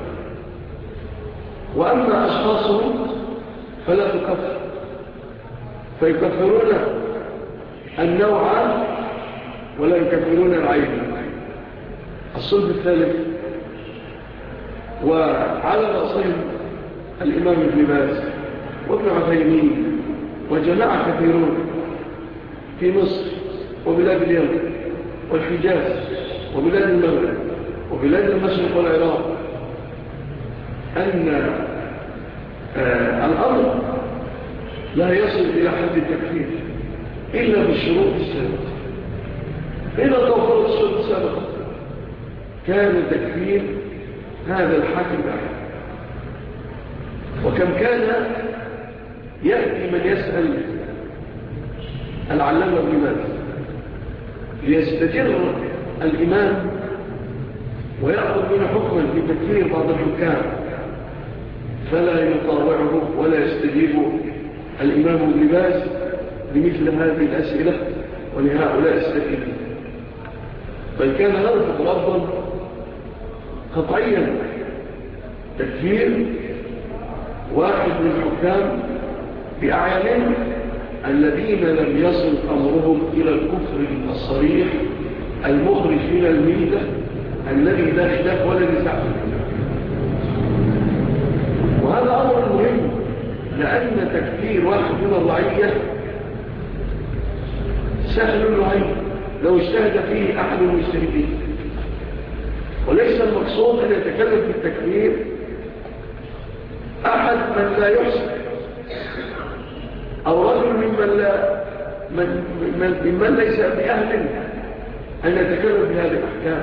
وأما أشخاصهم فلا تكفر، فيكفرون النوع ولا يكفرون العين. الصنف الثالث وعلى رأسهم الإمام ابن باز وابن عثيمين وجماعة كثيرون في مصر وبلاد اليمن والحجاز وبلاد المغرب وبلاد المشرق والعراق، أن الأمر لا يصل إلى حد التكفير إلا بالشروط السابقة. إذا توفرت الشروط السابقة كان تكفير هذا الحاكم أحد. وكم كان يأتي من يسأل العلامة ابن باز ليستجر الإمام ويأخذ منه حكما في تكفير بعض الحكام، فلا يطاوعه ولا يستجيب الإمام ابن باز بمثل هذه الأسئلة ولهؤلاء السائلين، بل كان يرفض رفضا قطعيا تكفير واحد من الحكام بأعيانهم الذين لم يصل أمرهم إلى الكفر الصريح المخرج من الميلة الذي لا خلاف ولا نزاع. وهذا أمر مهم، لأن تكفير واحد من الرعية سهل الرعية لو اجتهد فيه أحد المجتهدين، وليس المقصود أن يتكلم في التكفير أحد من لا يحسن أو رجل ممن ليس بأهل أن يتكلم في هذه الأحكام،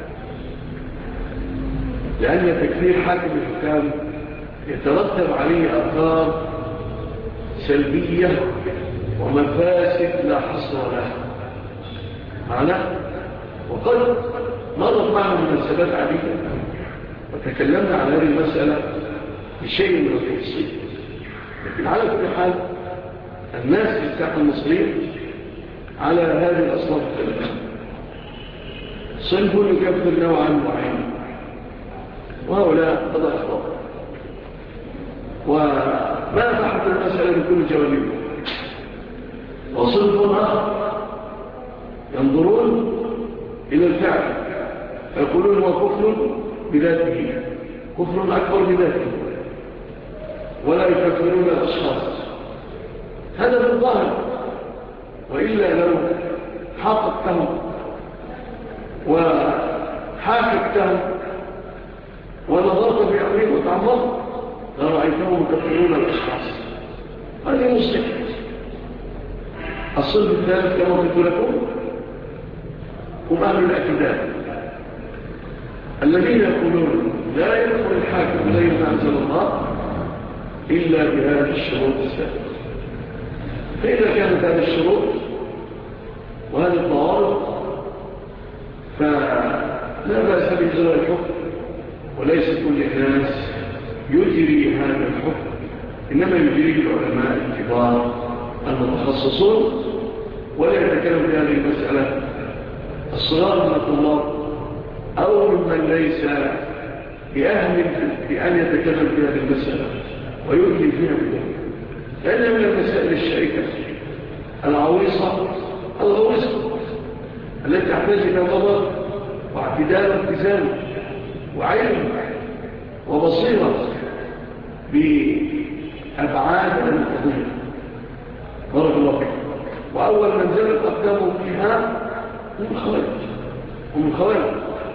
لأن تكفير حاكم الحكام يترتب عليه آثار سلبية ومفاسد لا حصر لها معنا. وقد مرت معنا مناسبات عديدة وتكلمنا عن هذه المسألة بشيء من التفصيل، لكن على كل حال الناس في الساحة المصرية على هذه الأصناف الثلاثة. صنف يكفر نوعا معين وهؤلاء قد أخطأوا، وما بحث المسألة بكل جوانبه. وصنف آخر ينظرون إلى الفعل فيقولون هو كفر بذاته، كفر أكبر بذاته، ولا يكفرون الأشخاص. هذا بالظاهر، وإلا لو حققتهم وحاكمتهم ونظرت بأمرهم وتعمقت لرأيتهم يكفرون الأشخاص. هذه مصلحة. الصنف الثالث كما قلت لكم هم أهل الاعتداء الذين يقولون لا يدخل الحاكم غير ما أنزل الله إلا بهذه الشروط السابقة. فإذا كانت هذه الشروط وهذه الضوابط فلا بأس بإجراء الحكم، وليس كل الناس يجري هذا الحكم، إنما يجري العلماء الكبار المتخصصون، ولا يتكلم في هذه المسألة الصغار من الطلاب أو ممن ليس بأهل بأن يتكلم في هذه المسألة ويؤذي فيها بدون، لأن من المسائل الشائكة العويصة الغويصة التي تحتاج إلى نظر واعتدال والتزام وعلم وبصيرة بأبعاد القضية. بارك الله فيك. وأول من زلت أقدامه فيها هم الخوارج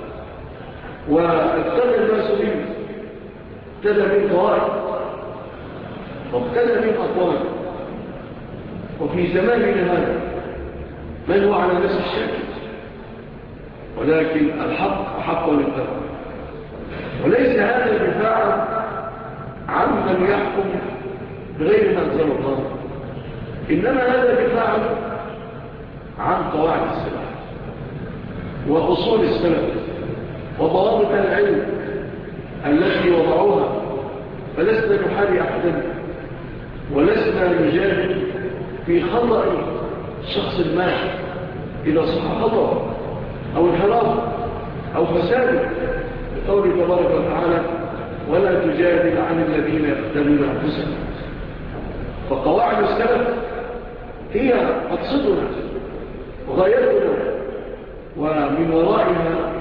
وابتدى الناس بهم، ابتدى بهم طوائف وابتدى بهم أقوام. وفي زماننا هذا من هو على نفس الشكل، ولكن الحق حق للتقوى. وليس هذا دفاعا عمن يحكم بغير ما أنزل الله، إنما هذا دفاعا عن قواعد السلف وأصول السلف وضوابط العلم التي وضعوها. فلسنا نحاري أحدا ولسنا نجادل في خطأ شخص ما إذا صح خطأ أو انحراف أو فساد، بقوله تبارك وتعالى ولا تجادل عن الذين يقتلون أنفسهم. فقواعد السلف هي مقصدنا وغايتنا، ومن ورائها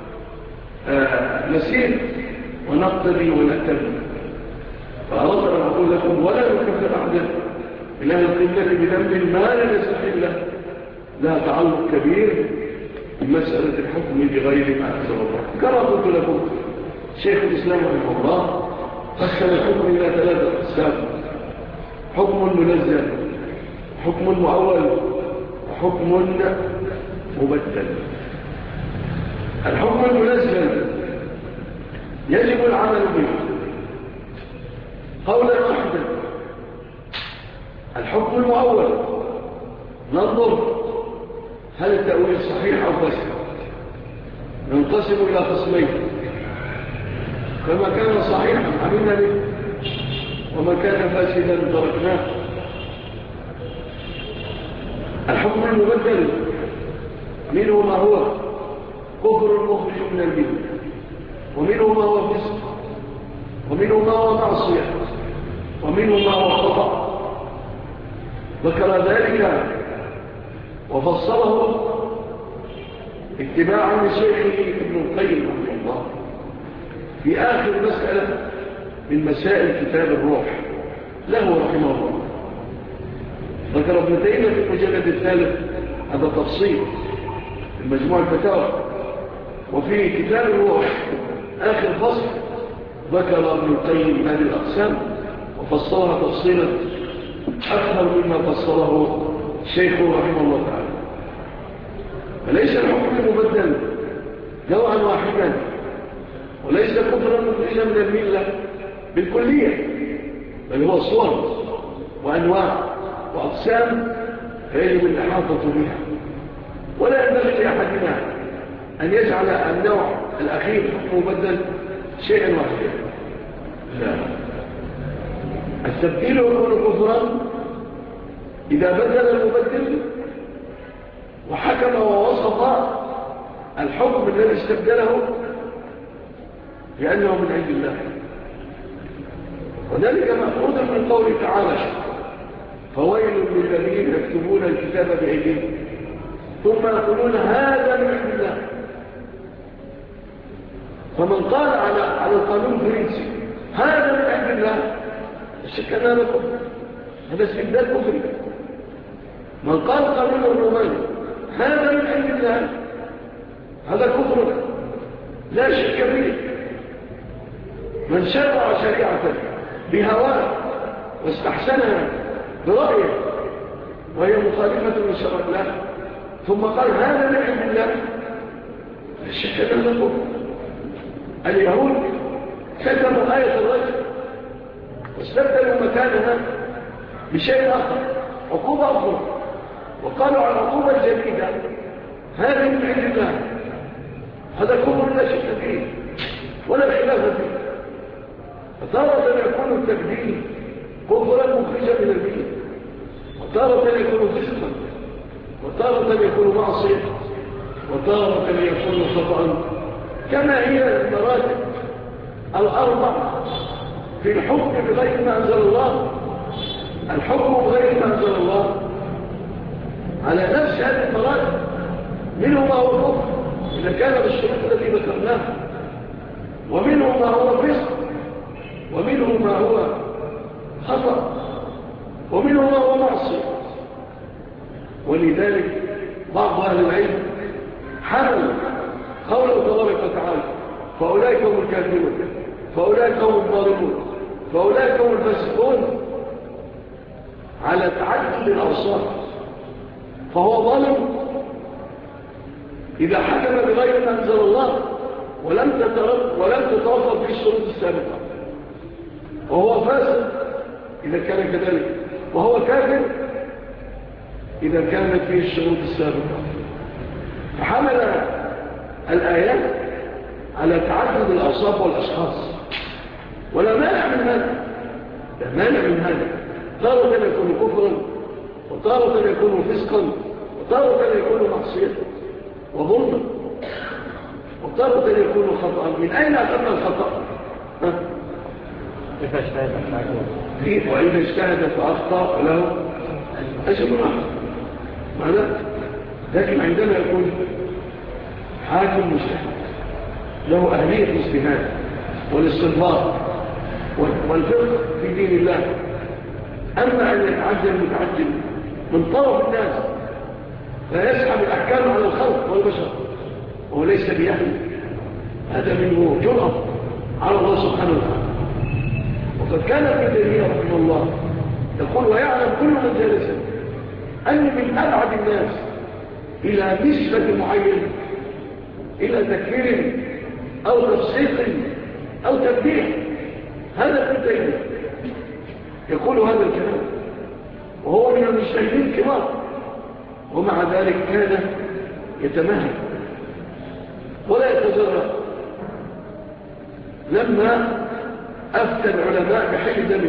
نسير ونقتدي ونأتمي. فأردت أن أقول لكم ولا نكفر أحدا من أهل القبلة بذنب ما لا يستحل له، لها تعلق كبير بمسألة الحكم بغير ما أنزل الله. كما قلت لكم شيخ الإسلام رحمه الله قسم الحكم إلى 3 أقسام: حكم منزل، حكم مؤول، وحكم مبدل. الحكم المنزل يجب العمل به قولا واحدا. الحكم المؤول ننظر هل التأويل صحيح أو فاسد، ننقسم إلى قسمين: فما كان صحيحا عملنا به، وما كان فاسدا تركناه. الحكم المبدل منه ما هو كفر مخرج من المله، ومنه ما هو فسق، ومنه ما هو معصية، ومنه ما هو خطأ. ذكر ذلك وفصله اتباعا لشيخه ابن القيم رحمه الله في آخر مسألة من مسائل كتاب الروح له رحمه الله. ذكر ابن تيمية في المجلد الثالث هذا تفصيل في مجموع الفتاوى. وفي كتاب الروح آخر فصل ذكر ابن القيم هذه الأقسام وفصلها تفصيلا أكثر مما فصله شيخه رحمه الله تعالى. فليس الحكم المبدل نوعا واحدا، وليس كفرا مخرجا من الملة بالكلية، بل هو صور وأنواع وأقسام فيجب الإحاطة بها. ولا ينبغي لأحدنا أن يجعل النوع الأخير حكم مبدل شيئا واحدا. لا، التبديل يكون كفرا إذا بدل المبدل وحكم ووصف الحكم الذي استبدله لأنه من عند الله. وذلك مأخوذ من قوله تعالى فويل للذين يكتبون الكتاب بأيديهم ثم يقولون هذا من عند الله. فمن قال على القانون الفرنسي هذا من عند الله شكنا لكم، هذا استبدال كفري. من قال قانون الروماني هذا من عند الله هذا كفر لا شك فيه. من شرع شريعة بهواه واستحسنها برأيه وهي مخالفة لشرع الله ثم قال هذا من عند الله لا شك أنه كفر. اليهود كتبوا آية الرجل واستبدلوا مكانها بشيء آخر عقوبة أخرى وقالوا على العقوبة الجديدة هذه من عند الله. هذا كفر لا شك فيه ولا خلاف فيه. فتارة يكون التبديل كفرا مخرجا من المله، وتارة يكون فسقا، وتارة يكون معصية، وتارة يكون خطأ. كما هي المراتب الأربع في الحكم بغير ما أنزل الله. الحكم بغير ما أنزل الله على نفس هذه المراتب، منه ما هو كفر إذا كان بالشروط التي ذكرناها. ومنه ما هو فسق، ومنه ما هو خطأ، ومنه ما هو معصية. ولذلك بعض أهل العلم حمل قوله تبارك وتعالى فأولئك هم الكافرون، فأولئك هم الظالمون، فأولئك هم الفاسقون على تعدد الأوصاف. فهو ظالم إذا حكم بغير ما أنزل الله ولم تتوفر في الشروط السابقة، وهو فاسق إذا كان كذلك، وهو كافر إذا كانت فيه الشروط السابقة. فحمل الآيات على تعدد الأوصاف والأشخاص، ولا مانع من هذا، لا مانع من هذا. تارة يكون كفرا، وتارة يكون فسقا، وتارة يكون معصية وظلما، وتارة يكون خطأ. من أين أخذنا الخطأ؟ إذا اجتهد الحاكم، وإذا اجتهد فأخطأ فله أجر واحد. ماذا؟ لكن عندما يكون حاكم مجتهد له أهلية الاجتهاد والاستنباط والفقه في دين الله، أما أن يتعجل المتعجل من طرف الناس فيسحب الأحكام على الخلق والبشر وهو ليس بيهل، هذا منه جرأة على الله سبحانه وتعالى. وقد كان ابن تيمية رحمه الله يقول ويعلم كل من جالس أن من أبعد الناس إلى نسبة معينة إلى تكفير أو تفسيق أو تبديع، هذا ابن تيمية يقول هذا الكلام وهو من المجتهدين الكبار، ومع ذلك كان يتمهل ولا يتجرأ. لما أفتى العلماء بحل دمه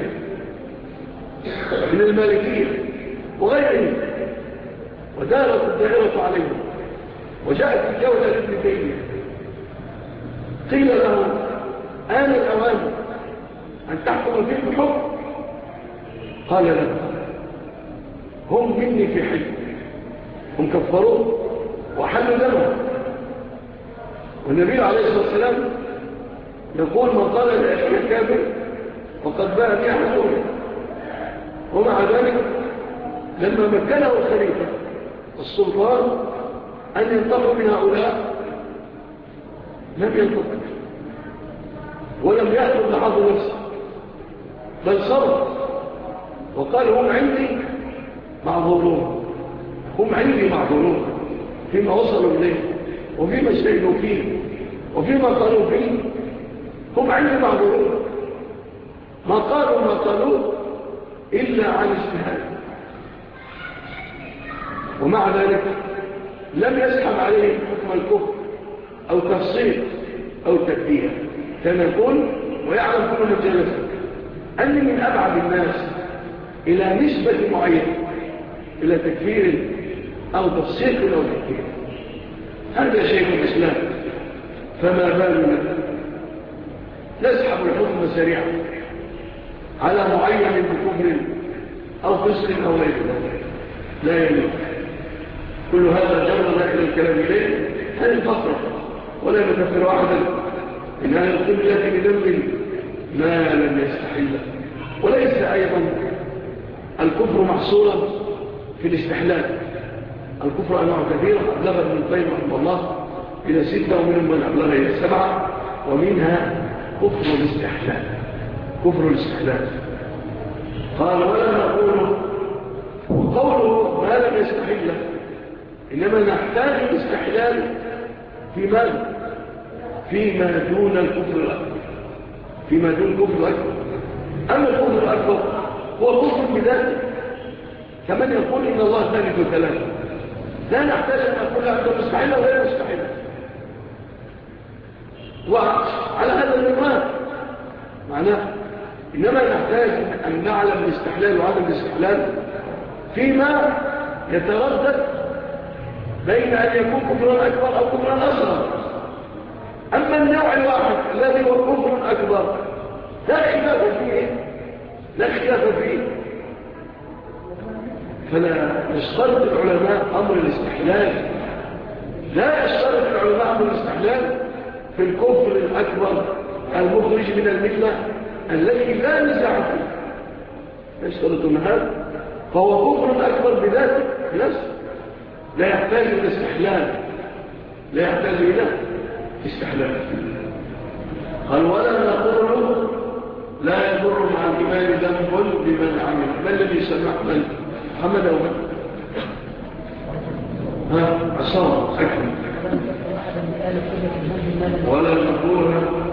من المالكية وغيرهم ودارت الدائرة عليهم وجاءت الجولة لابن تيمية، قيل له آن الأوان أن تحكم فيه بحكم، قال لا، هم مني في حل، هم كفروه وحلوا دمه. والنبي عليه الصلاة والسلام يقول من قال لأخيه كافر وقد باء بأحدهم. ومع ذلك لما مكنه الخليفة السلطان أن ينتقم من هؤلاء لم ينتقم ولم يأخذ بحظ نفسه، بل صرف وقال هم عندي معذورون، هم عندي معذورون فيما وصلوا إليه وفيما اجتهدوا فيه وفيما قالوا فيه، هم عندي معذورون، ما قالوا إلا عن اجتهاد. ومع ذلك لم يسحب عليه حكم الكفر أو تفصيل أو تبديع، كان يقول ويعلم كل من جلس أني من أبعد الناس إلى نسبة معينة إلى تكفير أو تفصيل أو تكفير. هذا شيء الإسلام، فما بالنا نسحب الحكم سريعا على معين بكفر أو فسق أو غير ذلك، لا يملك. كل هذا جرنا إلى الكلام إليه هذه الفقرة، ولا نكفر أحدا إن هذا القبلة بذنب ما لم يستحله. وليس أيضا الكفر محصورا في الاستحلال، الكفر أنواع كثيرة أبلغ ابن القيم رحمه الله إلى 6 ومنهم من أبلغ إلى 7، ومنها كفر الاستحلال. كفر الاستحلال قال ولا نقول وقوله ما لم يستحله، إنما نحتاج الاستحلال في ماذا؟ فيما دون الكفر الأكبر، فيما دون الكفر الأكبر. أما الكفر الأكبر هو كفر بذاته، كمن يقول إن الله ثالث ثلاثة، لا نحتاج أن نقول عنده مستحيلة وغير مستحيلة. وعلى هذا المعنى معناه إنما نحتاج أن نعلم الاستحلال وعدم الاستحلال فيما يتردد بين أن يكون كفرا أكبر أو كفرا أصغر. أما النوع الواحد الذي هو كفر أكبر لا خلاف فيه، لا خلاف فيه. فلا يشترط العلماء أمر الاستحلال، لا يشترط نشرع نحن الاستحلال في الكفر الأكبر المخرج من الملة الذي لا نزاع فيه يشترطون هذا، فهو كفر أكبر بذاته بنفسه لا يحتاج إلى استحلال، لا يحتاج إلى استحلال. قال ولا نقول لا يضر مع الإيمان ذنب بمن عمل. ما الذي سمع من محمد أو من عصام أكمل ولا نقول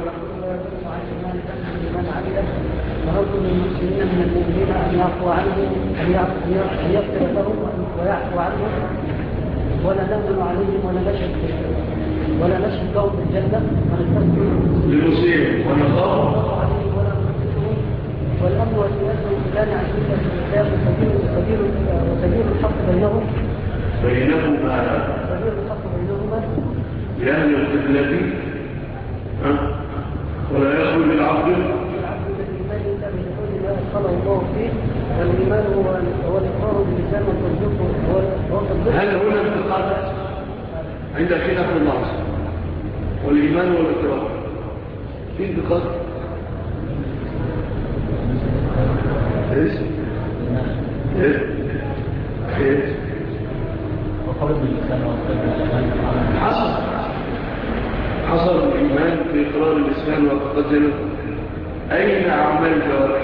ونرجو للمسلمين من المؤمنين أن يعفو عنهم أن يغفر لهم ويعفو عنهم، ولا نأمن عليهم ولا نشهد لهم بالجنة للمسلمين ونخاف عليهم ولا نخافهم، والأمن والسياسة والبلاد عزيزة في الإسلام وسبيل الحق بينهما لأهل القبلة ولا يخرج العبد قال الله فيه والإيمان هو الإقرار باللسان والتصديق. هل هنا انتقاد عند خلاف النص والإيمان هو الإقرار في انتقاد ايش وقول باللسان والتصديق حصل الإيمان في إقرار اللسان والتصديق أين أعمال الجوارح؟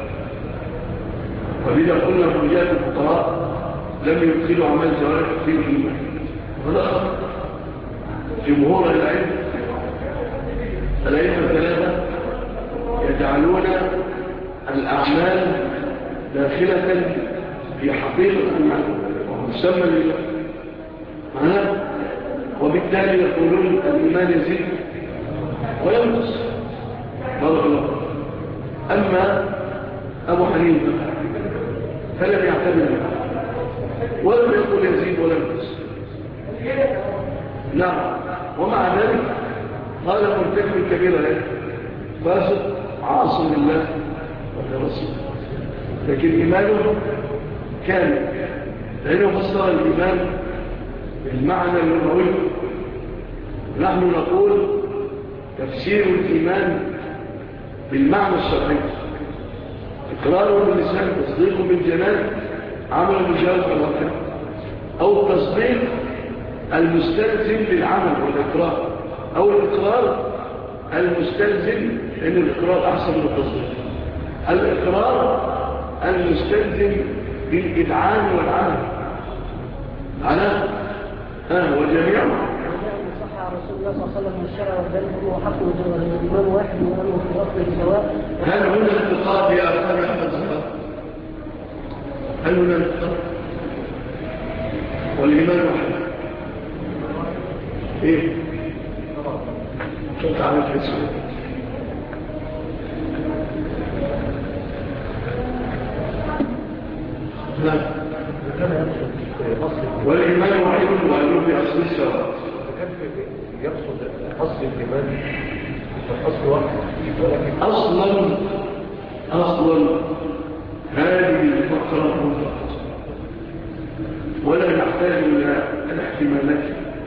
ولذا قلنا في جهة الفقهاء لم يدخلوا أعمال الجوارح في الإيمان، وهذا خطأ. جمهور الأئمة الثلاثة يجعلون الأعمال داخلة في حقيقة الإيمان ومسمى لله، وبالتالي يقولون الإيمان يزيد وينقص. بارك الله. أما أبو حنيفة فلم يعتبر ولم يقول يزيد ولا ينقص. نعم، ومع ذلك قال مرتكب الكبيرة له فاسق عاصم لله ولرسوله، لكن إيمانه كان لأنه فسر الإيمان بالمعنى اللغوي. نحن نقول تفسير الإيمان بالمعنى الشرعي إقرار باللسان، تصديق بالجنان، عمل بالجوارح والأركان، أو التصديق المستلزم للعمل والإقرار، أو الإقرار المستلزم، لأن الإقرار أحسن من التصديق. الإقرار المستلزم للإذعان والعمل على وجميعهم. صح رسول الله صلى الله عليه وسلم من الشرع والدين هو حق والإيمان واحد وأنه في أصل سواء. هل هنا انتقاد يا أخي أحمد زهر؟ هل هنا انتقاد؟ والإيمان واحد إيه؟ شو تعمل في السؤال؟ لا والإيمان واحد وأنه في أصل السواء. يقصد أصل الإيمان أصل واحد، أصلا هذه الفقرة مطلقة ولا نحتاج إلى الاحتمالات،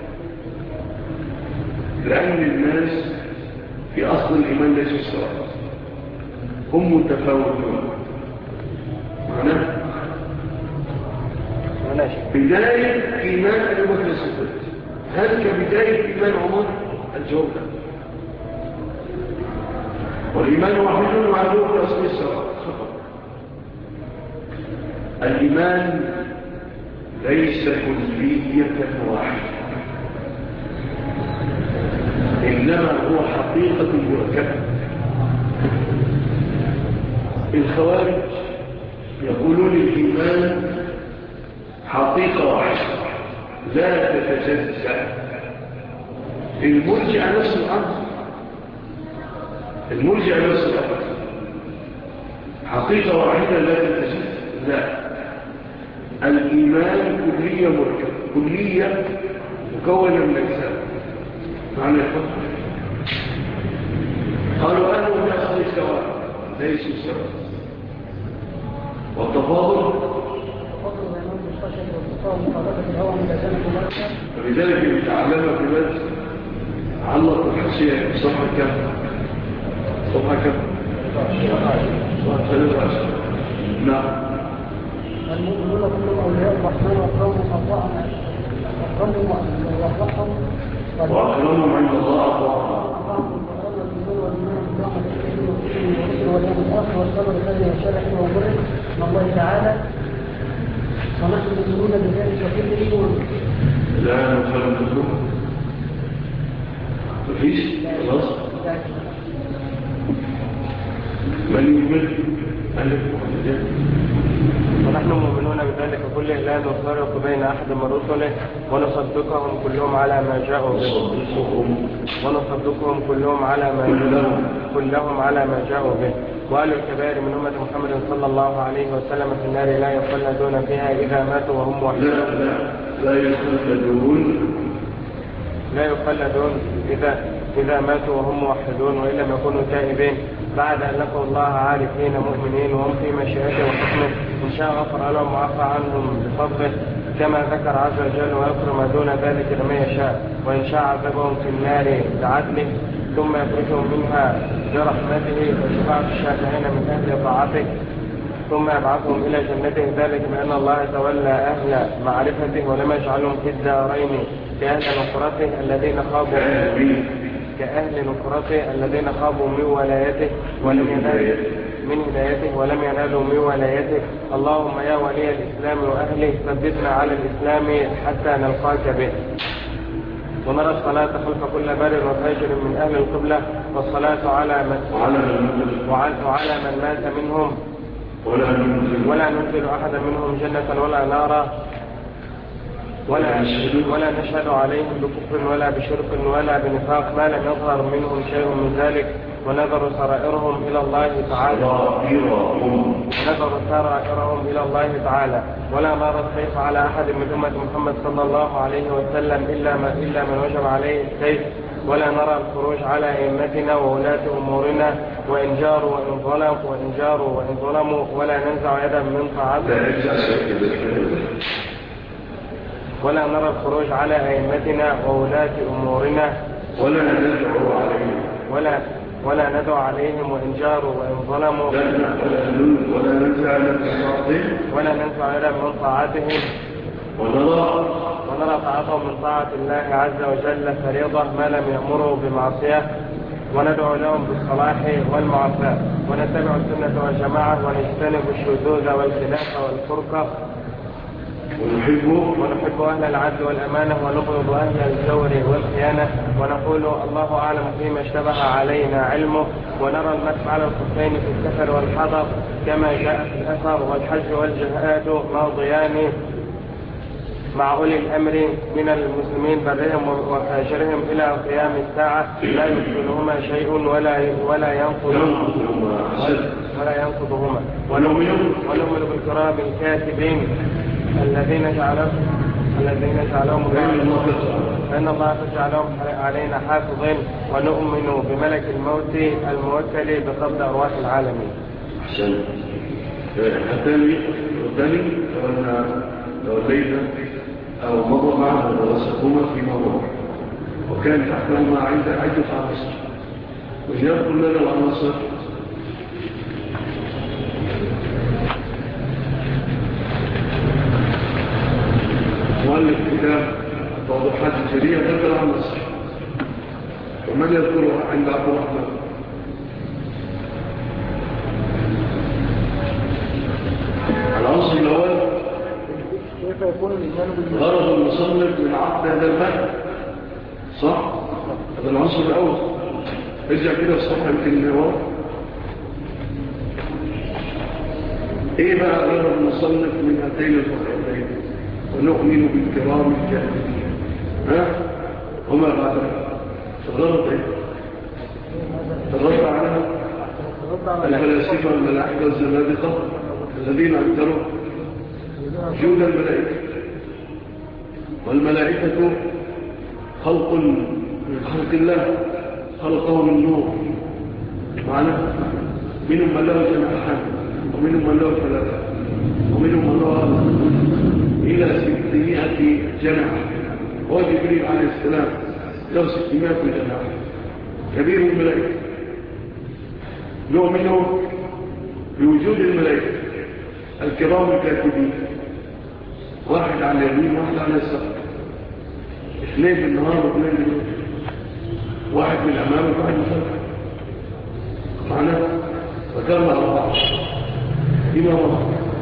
لأن الناس في أصل الإيمان ليسوا سواء، هم متفاوتون. معناه بداية إيمان أبي بكر الصديق هل كبداية إيمان عمر؟ الجواب لا. والإيمان واحد معلوم في أصل السواء. الإيمان ليس كلية واحدة، إنما هو حقيقة مركبة. الخوارج يقولون الإيمان حقيقة واحدة لا تتجزأ. المرجع نفس الأمر، المرجع نفس الأمر حقيقة واحدة لا تتجزأ. لا، الإيمان كلية مركبة، كلية مكونة من أجزاء. معنى الفضل قالوا أهل بأصل سواء ليسوا سواء. والتفاضل ولذلك تعلم في بدر علق الحسين صفحة كم؟ صفحة كم؟ صفحة 13. نعم. المؤمنون كلهم أولياء الرحمن وأكرمهم عند الله أطاعهم. واليوم الآخر والصبر الذي يشرح ومبرر من الله تعالى ونحن مؤمنون بذلك كله. لا نفهم منه مفيش خلاص. من يؤمن ألف محمد. ونحن مؤمنون بذلك كله لا نفرق بين أحد من رسله ونصدقهم كلهم على ما جاءوا به. ونصدقهم كلهم على ما جاءوا به. وأهل الكبائر من أمة محمد صلى الله عليه وسلم في النار لا يخلدون فيها إذا ماتوا وهم موحدون. لا يخلدون إذا ماتوا وهم موحدون وإن لم يكونوا تائبين بعد أن لقوا الله عارفين مؤمنين وهم في مشيئته وحكمه. إن شاء غفر لهم وعفى عنهم بفضله كما ذكر عز وجل ويغفر ما دون ذلك لمن يشاء. وإن شاء عذبهم في النار بعدله ثم يخرجهم منها برحمته وشفاعة الشافعين من أهل طاعته ثم يبعثهم إلى جنته. ذلك بأن الله تولى أهل معرفته ولم يجعلهم في الدارين كأهل نصرته الذين خابوا من ولايته ولم ينالوا من ولايته. اللهم يا ولي الإسلام وأهله ثبتنا على الإسلام حتى نلقاك به. ونرى الصلاة خلف كل بر وفاجر من أهل القبلة والصلاة على من مات منهم ولا ننزل أحدا منهم جنة ولا نارا ولا نشهد عليهم بكفر ولا بشرك ولا بنفاق ما لم يظهر منهم شيء من ذلك. ونذر سرائرهم إلى الله تعالى ولا نرى السيف على أحد من أمة محمد صلى الله عليه وسلم إلا من وجب عليه السيف. ولا نرى الخروج على أئمتنا وولاة أمورنا وإن جاروا وإن ظلموا ولا ننزع يدا من طاعتهم. ولا نرى الخروج على أئمتنا وولاة أمورنا ولا ندعو عليهم وإن جاروا وإن ظلموا ولا ننزع يدا من طاعتهم. ونرى طاعتهم من طاعة الله عز وجل فريضة ما لم يأمروا بمعصية. وندعو لهم بالصلاح والمعافاة ونتبع السنة والجماعة ونجتنب الشذوذ والخلاف والفرقة. ونحب أهل العدل والأمانة ونبغض أهل الجور والخيانة. ونقول الله أعلم فيما اشتبه علينا علمه. ونرى المسح على الخفين في السفر والحضر كما جاء في الأثر. والحج والجهاد ماضيان مع أولي الأمر من المسلمين برهم وفاجرهم إلى قيام الساعة لا يدخلهما شيء ولا ينقضهما. ونؤمن بالكرام الكاتبين الذين جعلهم فإن الله جعلهم علينا حافظين. ونؤمن بملك الموت الموكل بقبض أرواح العالمين. أحسن. الثاني لو الليلة أو مضى معه ورسكهما في مضى وكان تحتهما عدة عناصر ويذكر لنا العناصر. مؤلف كتاب توضيحات الشريعة ذكر العناصر ومن يذكرها عند عبد الرحمن؟ العنصر الأول غرض المصنف من عقد هذا البحث صح؟ هذا العنصر الأول. ارجع كده الصفحة يمكن هو ايه بقى غرض المصنف من هاتين الفقرتين؟ ونؤمن بالكرام الكاتبين. هما بعد الغرض ايه؟ الرد على الفلاسفة والملاحدة والزنادقة الذين انكروا وجود الملائكة. والملائكة خلق من خلق الله خلقه من نور معنا. منهم من له جناحان ومنهم من له ثلاثة ومنهم من له إلى 600 جناح. هو جبريل عليه السلام له 600 جناح كبير الملائكة نؤمن بوجود الملائكة الكرام الكاتبين واحد على اليمين واحد على اليسار اثنين بالنهار واثنين بالليل واحد من الأمام وواحد من الخلف معنا ذكرنا 4 فيما مضى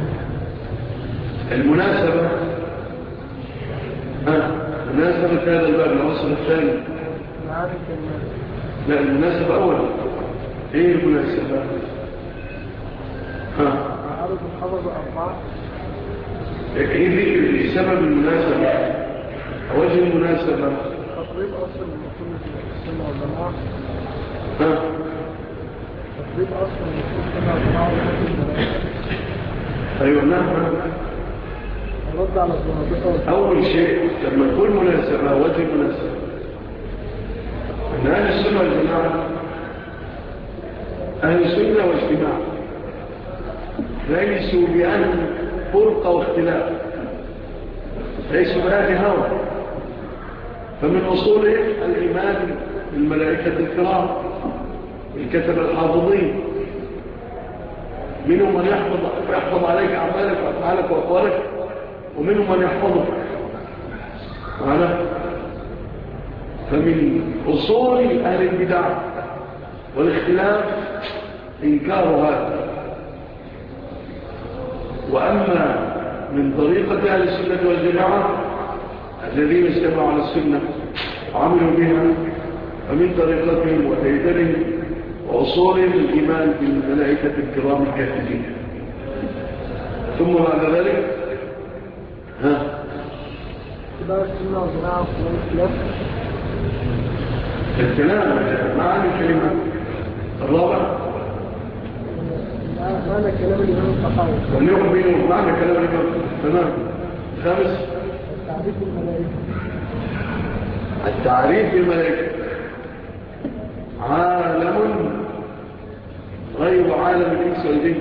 المناسبة مناسبة هذا الباب العصر الثاني لا المناسبة أولا ايه المناسبة عرض الخبر 4 ايه ذكر سبب المناسبة وجه المناسبة تقريب أصل المسلمين في السنة والجماعة تقريب أصل المسلمين في السنة والجماعة أيوة نعم رد على الزنادقة أول شيء لما نقول مناسبة وجه مناسبة أن أهل السنة والجماعة أهل السنة واجتماع ليسوا بأهل فرقة واختلاف ليسوا بأهل هوى فمن أصولهم الإيمان بالملائكة الكرام الكتب الحافظين منهم من يحفظ عليك أعمالك وأفعالك وأقوالك ومنهم من يحفظك معنا فمن أصول أهل البدع والاختلاف إنكار هذا وأما من طريقة أهل السنة والجماعة الذين اجتمعوا على السنة وعملوا بها فمن طريقتهم وتيدرهم وأصولهم الإيمان بالملائكة الكرام الكاتبين ثم بعد ذلك كبار السنة والجماعة والخلاف الكلام معنى الكلمة الرابع معنى كلام الإمام الطحاوي ونؤمن معنى كلام الإمام تمام الخامس تعريف الملائكة التعريف بالملائكة عالم غير عالم الإنس والجن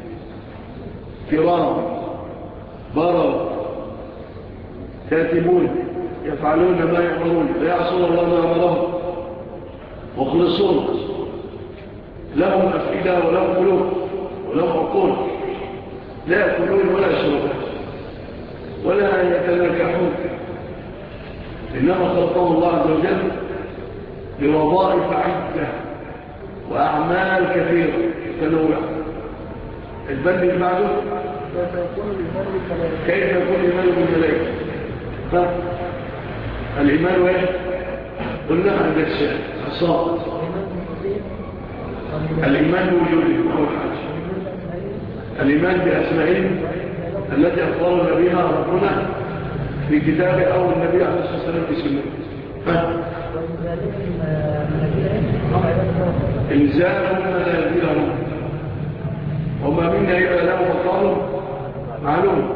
كرام برر كاتبون يفعلون ما يأمرون لا يعصون الله ما أمرهم مخلصون لهم أفئدة ولهم قلوب ولهم عقول لا يأكلون ولا يشربون ولا يتناكحون إنما خلقهم الله عز وجل بوظائف عدة وأعمال كثيرة متنوعة البند اللي بعده كيف يكون الإيمان بالملائكة الإيمان وإيه قلنا عند الشيء الصادق الإيمان بوجودهم أول حاجة الإيمان بأسمائهم التي أخبرنا بها ربنا في كتابه أو النبي عليه الصلاة والسلام في سنة إلزامهم منازلهم وما منا إلا له مقام معلوم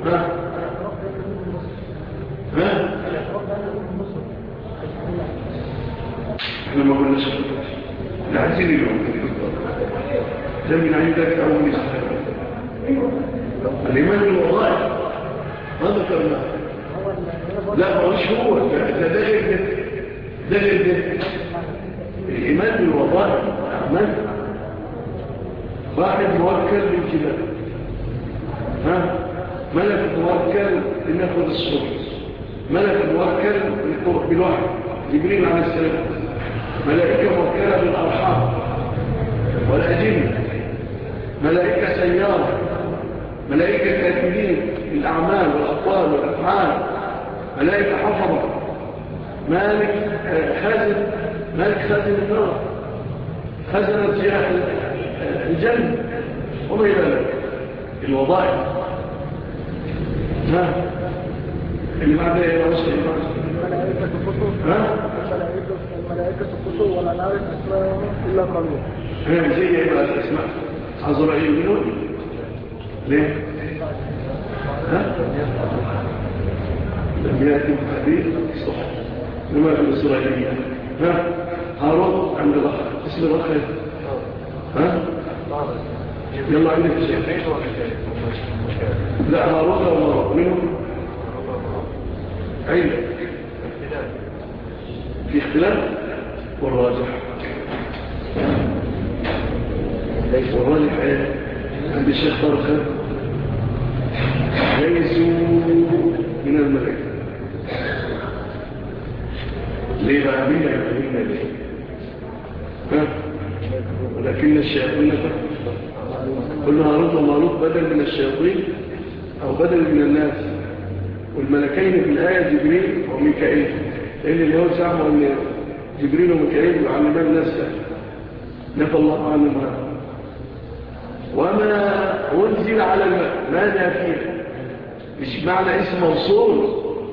احنا ما قلناش لا عايزين اليوم ده من عندك أو من السلام الإيمان بالوظائف ما ذكرنا لا مش هو ده غير ده الإيمان بالوظائف أعمال واحد موكل بالكتاب ملك موكل لنأخذ الصور ملك موكل بالوحي جبريل عليه السلام ملائكة موكلة بالأرحام والأجن ملائكة سيارة ملائكة كاتبين الأعمال والأقوال والأفعال ملائكة حفظة مالك خازن النار خزنة الجنة وما إلى ذلك الوظائف اللي بعد ايه يا رسول الله الملائكة الكتب ولا نعرف أسماءهم إلا قليلا زي ايه بقى الأسماء عزرائيل منهم ليه لم يأتي حديث صح لما في الإسرائيلية هارون عند الأخ اسم الأخ يلا عندك شيء لا هارون ومارون منهم عين في اختلاف والراجح ايه عند الشيخ طرخة ليسوا من الملائكة. ليه بقى مين ليه ولكن الشياطين كل هاروت وماروت بدل من الشياطين أو بدل من الناس، والملكين في الآية جبريل وميكائيل، لأن اللي هو سامع أن جبريل وميكائيل يعلمان الناس نفى الله عنهم هذا. وما أنزل على الماء ماذا فيه مش معنى اسم موصول،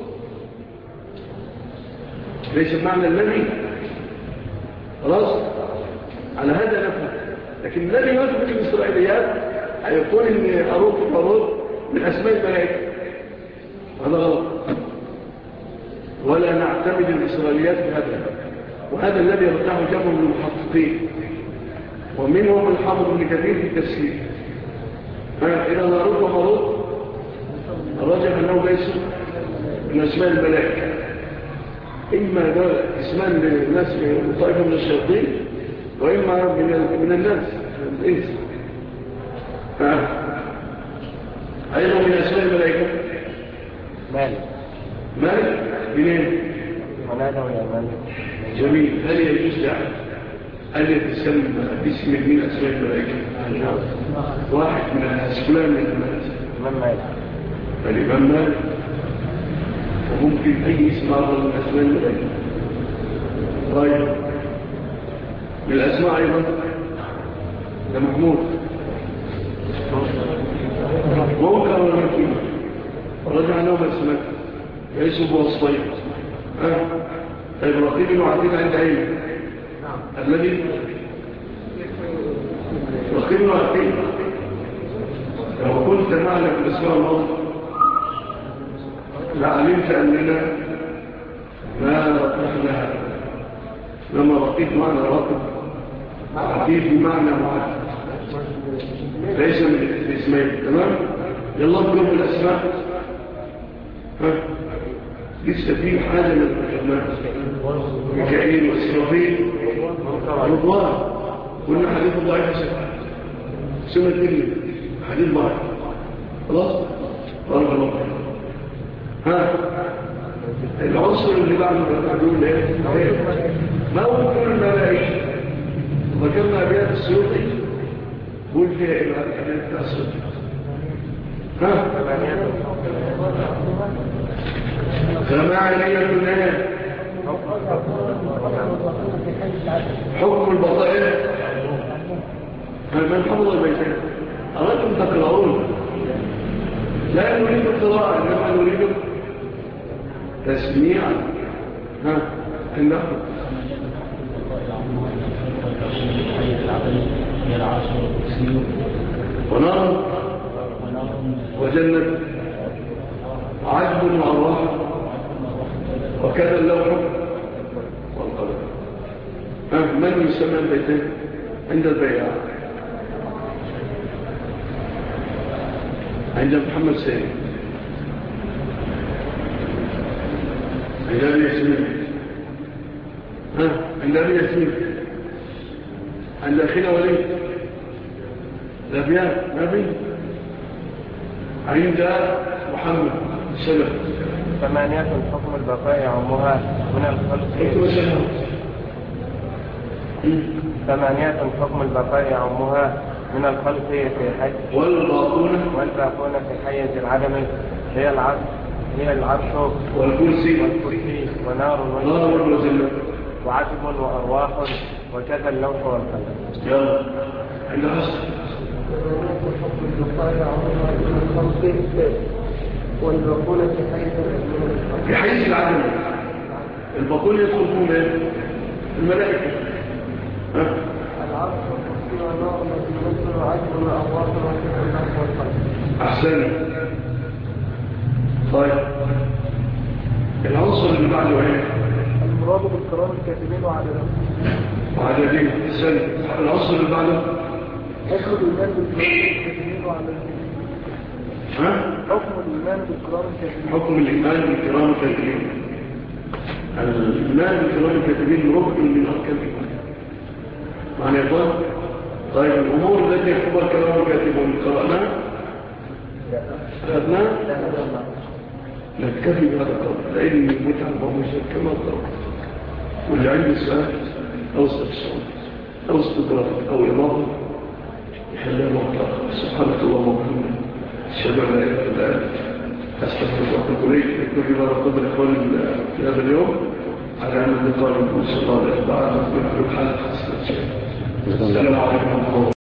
ليس بمعنى النبي خلاص على هذا نفهم. لكن الذي يثبت الإسرائيليات هيكون ان أروت وماروت من أسماء الملائكة، هذا غلط، ولا نعتمد الإسرائيليات بهذا، وهذا الذي يرتاح جمع من المحققين ومنهم الحافظ ابن كثير في التفسير. إذا أروت وماروت الراجح أنه ليسوا من أسماء الملائكة، إما ده اسمان للناس طائفة من الشياطين وإما من الناس من الإنس. أيضا من أسماء الملائكة مالك منين؟ جميل. هل يجوز يعني أن يتسمى باسم من أسماء الملائكة؟ واحد من الناس فلان من الناس الإمام مالك، وممكن أي اسم آخر من أسماء الملائكة. طيب من الأسماء أيضا ده محمود ممكن ولا ممكن رجع لهم أسماء يعيشوا بوصفين. طيب رقيب وعديد عند عين الذي رقيب وعديد لو كنت معنا في الأسماء الله لعلمت أننا ما رقبنا لما رقيت معنى رقب عقيد بمعنى واحد ليس من الاسمين. تمام. يلا نقوم بالأسماء. لسه في حاجة من الأسماء ميكائيل وإسرافيل ورضوان، قلنا حديث ضعيف سنة كلمة حديث ضعيف خلاص. بارك الله العنصر اللي بعده بنقول ايه؟ ما هو كل الملائكة ذكرنا أبيات السيوطي قول فيها إيه بقى الحديث الأسود؟ ثمانية الآن حكم البطائر من حفظ البيتين أردتم تقرؤون لا نريد القراءة إنما نريد تسميع. إنه ونار وجنة عجب وأرواح وكذا اللوح والقلم. من يسمى البيتين عند البياع عند محمد سيد عند أبي ياسمين عند أبي ياسمين عند أخينا وليد الأبيات نبي عند محمد سلم. ثمانية حكم البقاء يعمها من الخلق. ثمانية حكم البقاء يعمها من الخلق في حيز والباقون في حيز العدم هي العرش والكرسي ونار وجنة وعجب وأرواح وكذا اللوح والقلم. يلا عند حسن والبقولة في حيز العدم. البقول يدخل فيه الملائكة. العرش والكرسي والنار والجنة وعجب وأرواح وكذا اللوح والقلم. أحسن. طيب العنصر اللي بعده ايه؟ المراد بالكرام الكاتبين وعددين. السنة العنصر اللي بعده حكم الإيمان بالكرام الكاتبين وعددين. حكم الإيمان بالكرام الكاتبين. حكم الإيمان بالكرام الكاتبين. المال الكرام الكاتبين ركن من أركان الإيمان معنى يقول طيب الأمور التي يكتبها الكرام الكاتبون قرأنا أخذنا نكتفي بهذا القدر لأن متعب ومجد كما قرأ واللي عنده سؤال أو استفسار أو استدراك أو إضافة يخليها مطلق. سبحانك اللهم وبحمدك أشهد أن لا إله إلا أنت أستغفرك وأتوب إليك. نكتفي بهذا القدر إخواني في هذا اليوم على أن اللقاء صلى الله عليه وسلم بعد من حلقة السلام عليكم ورحمة الله.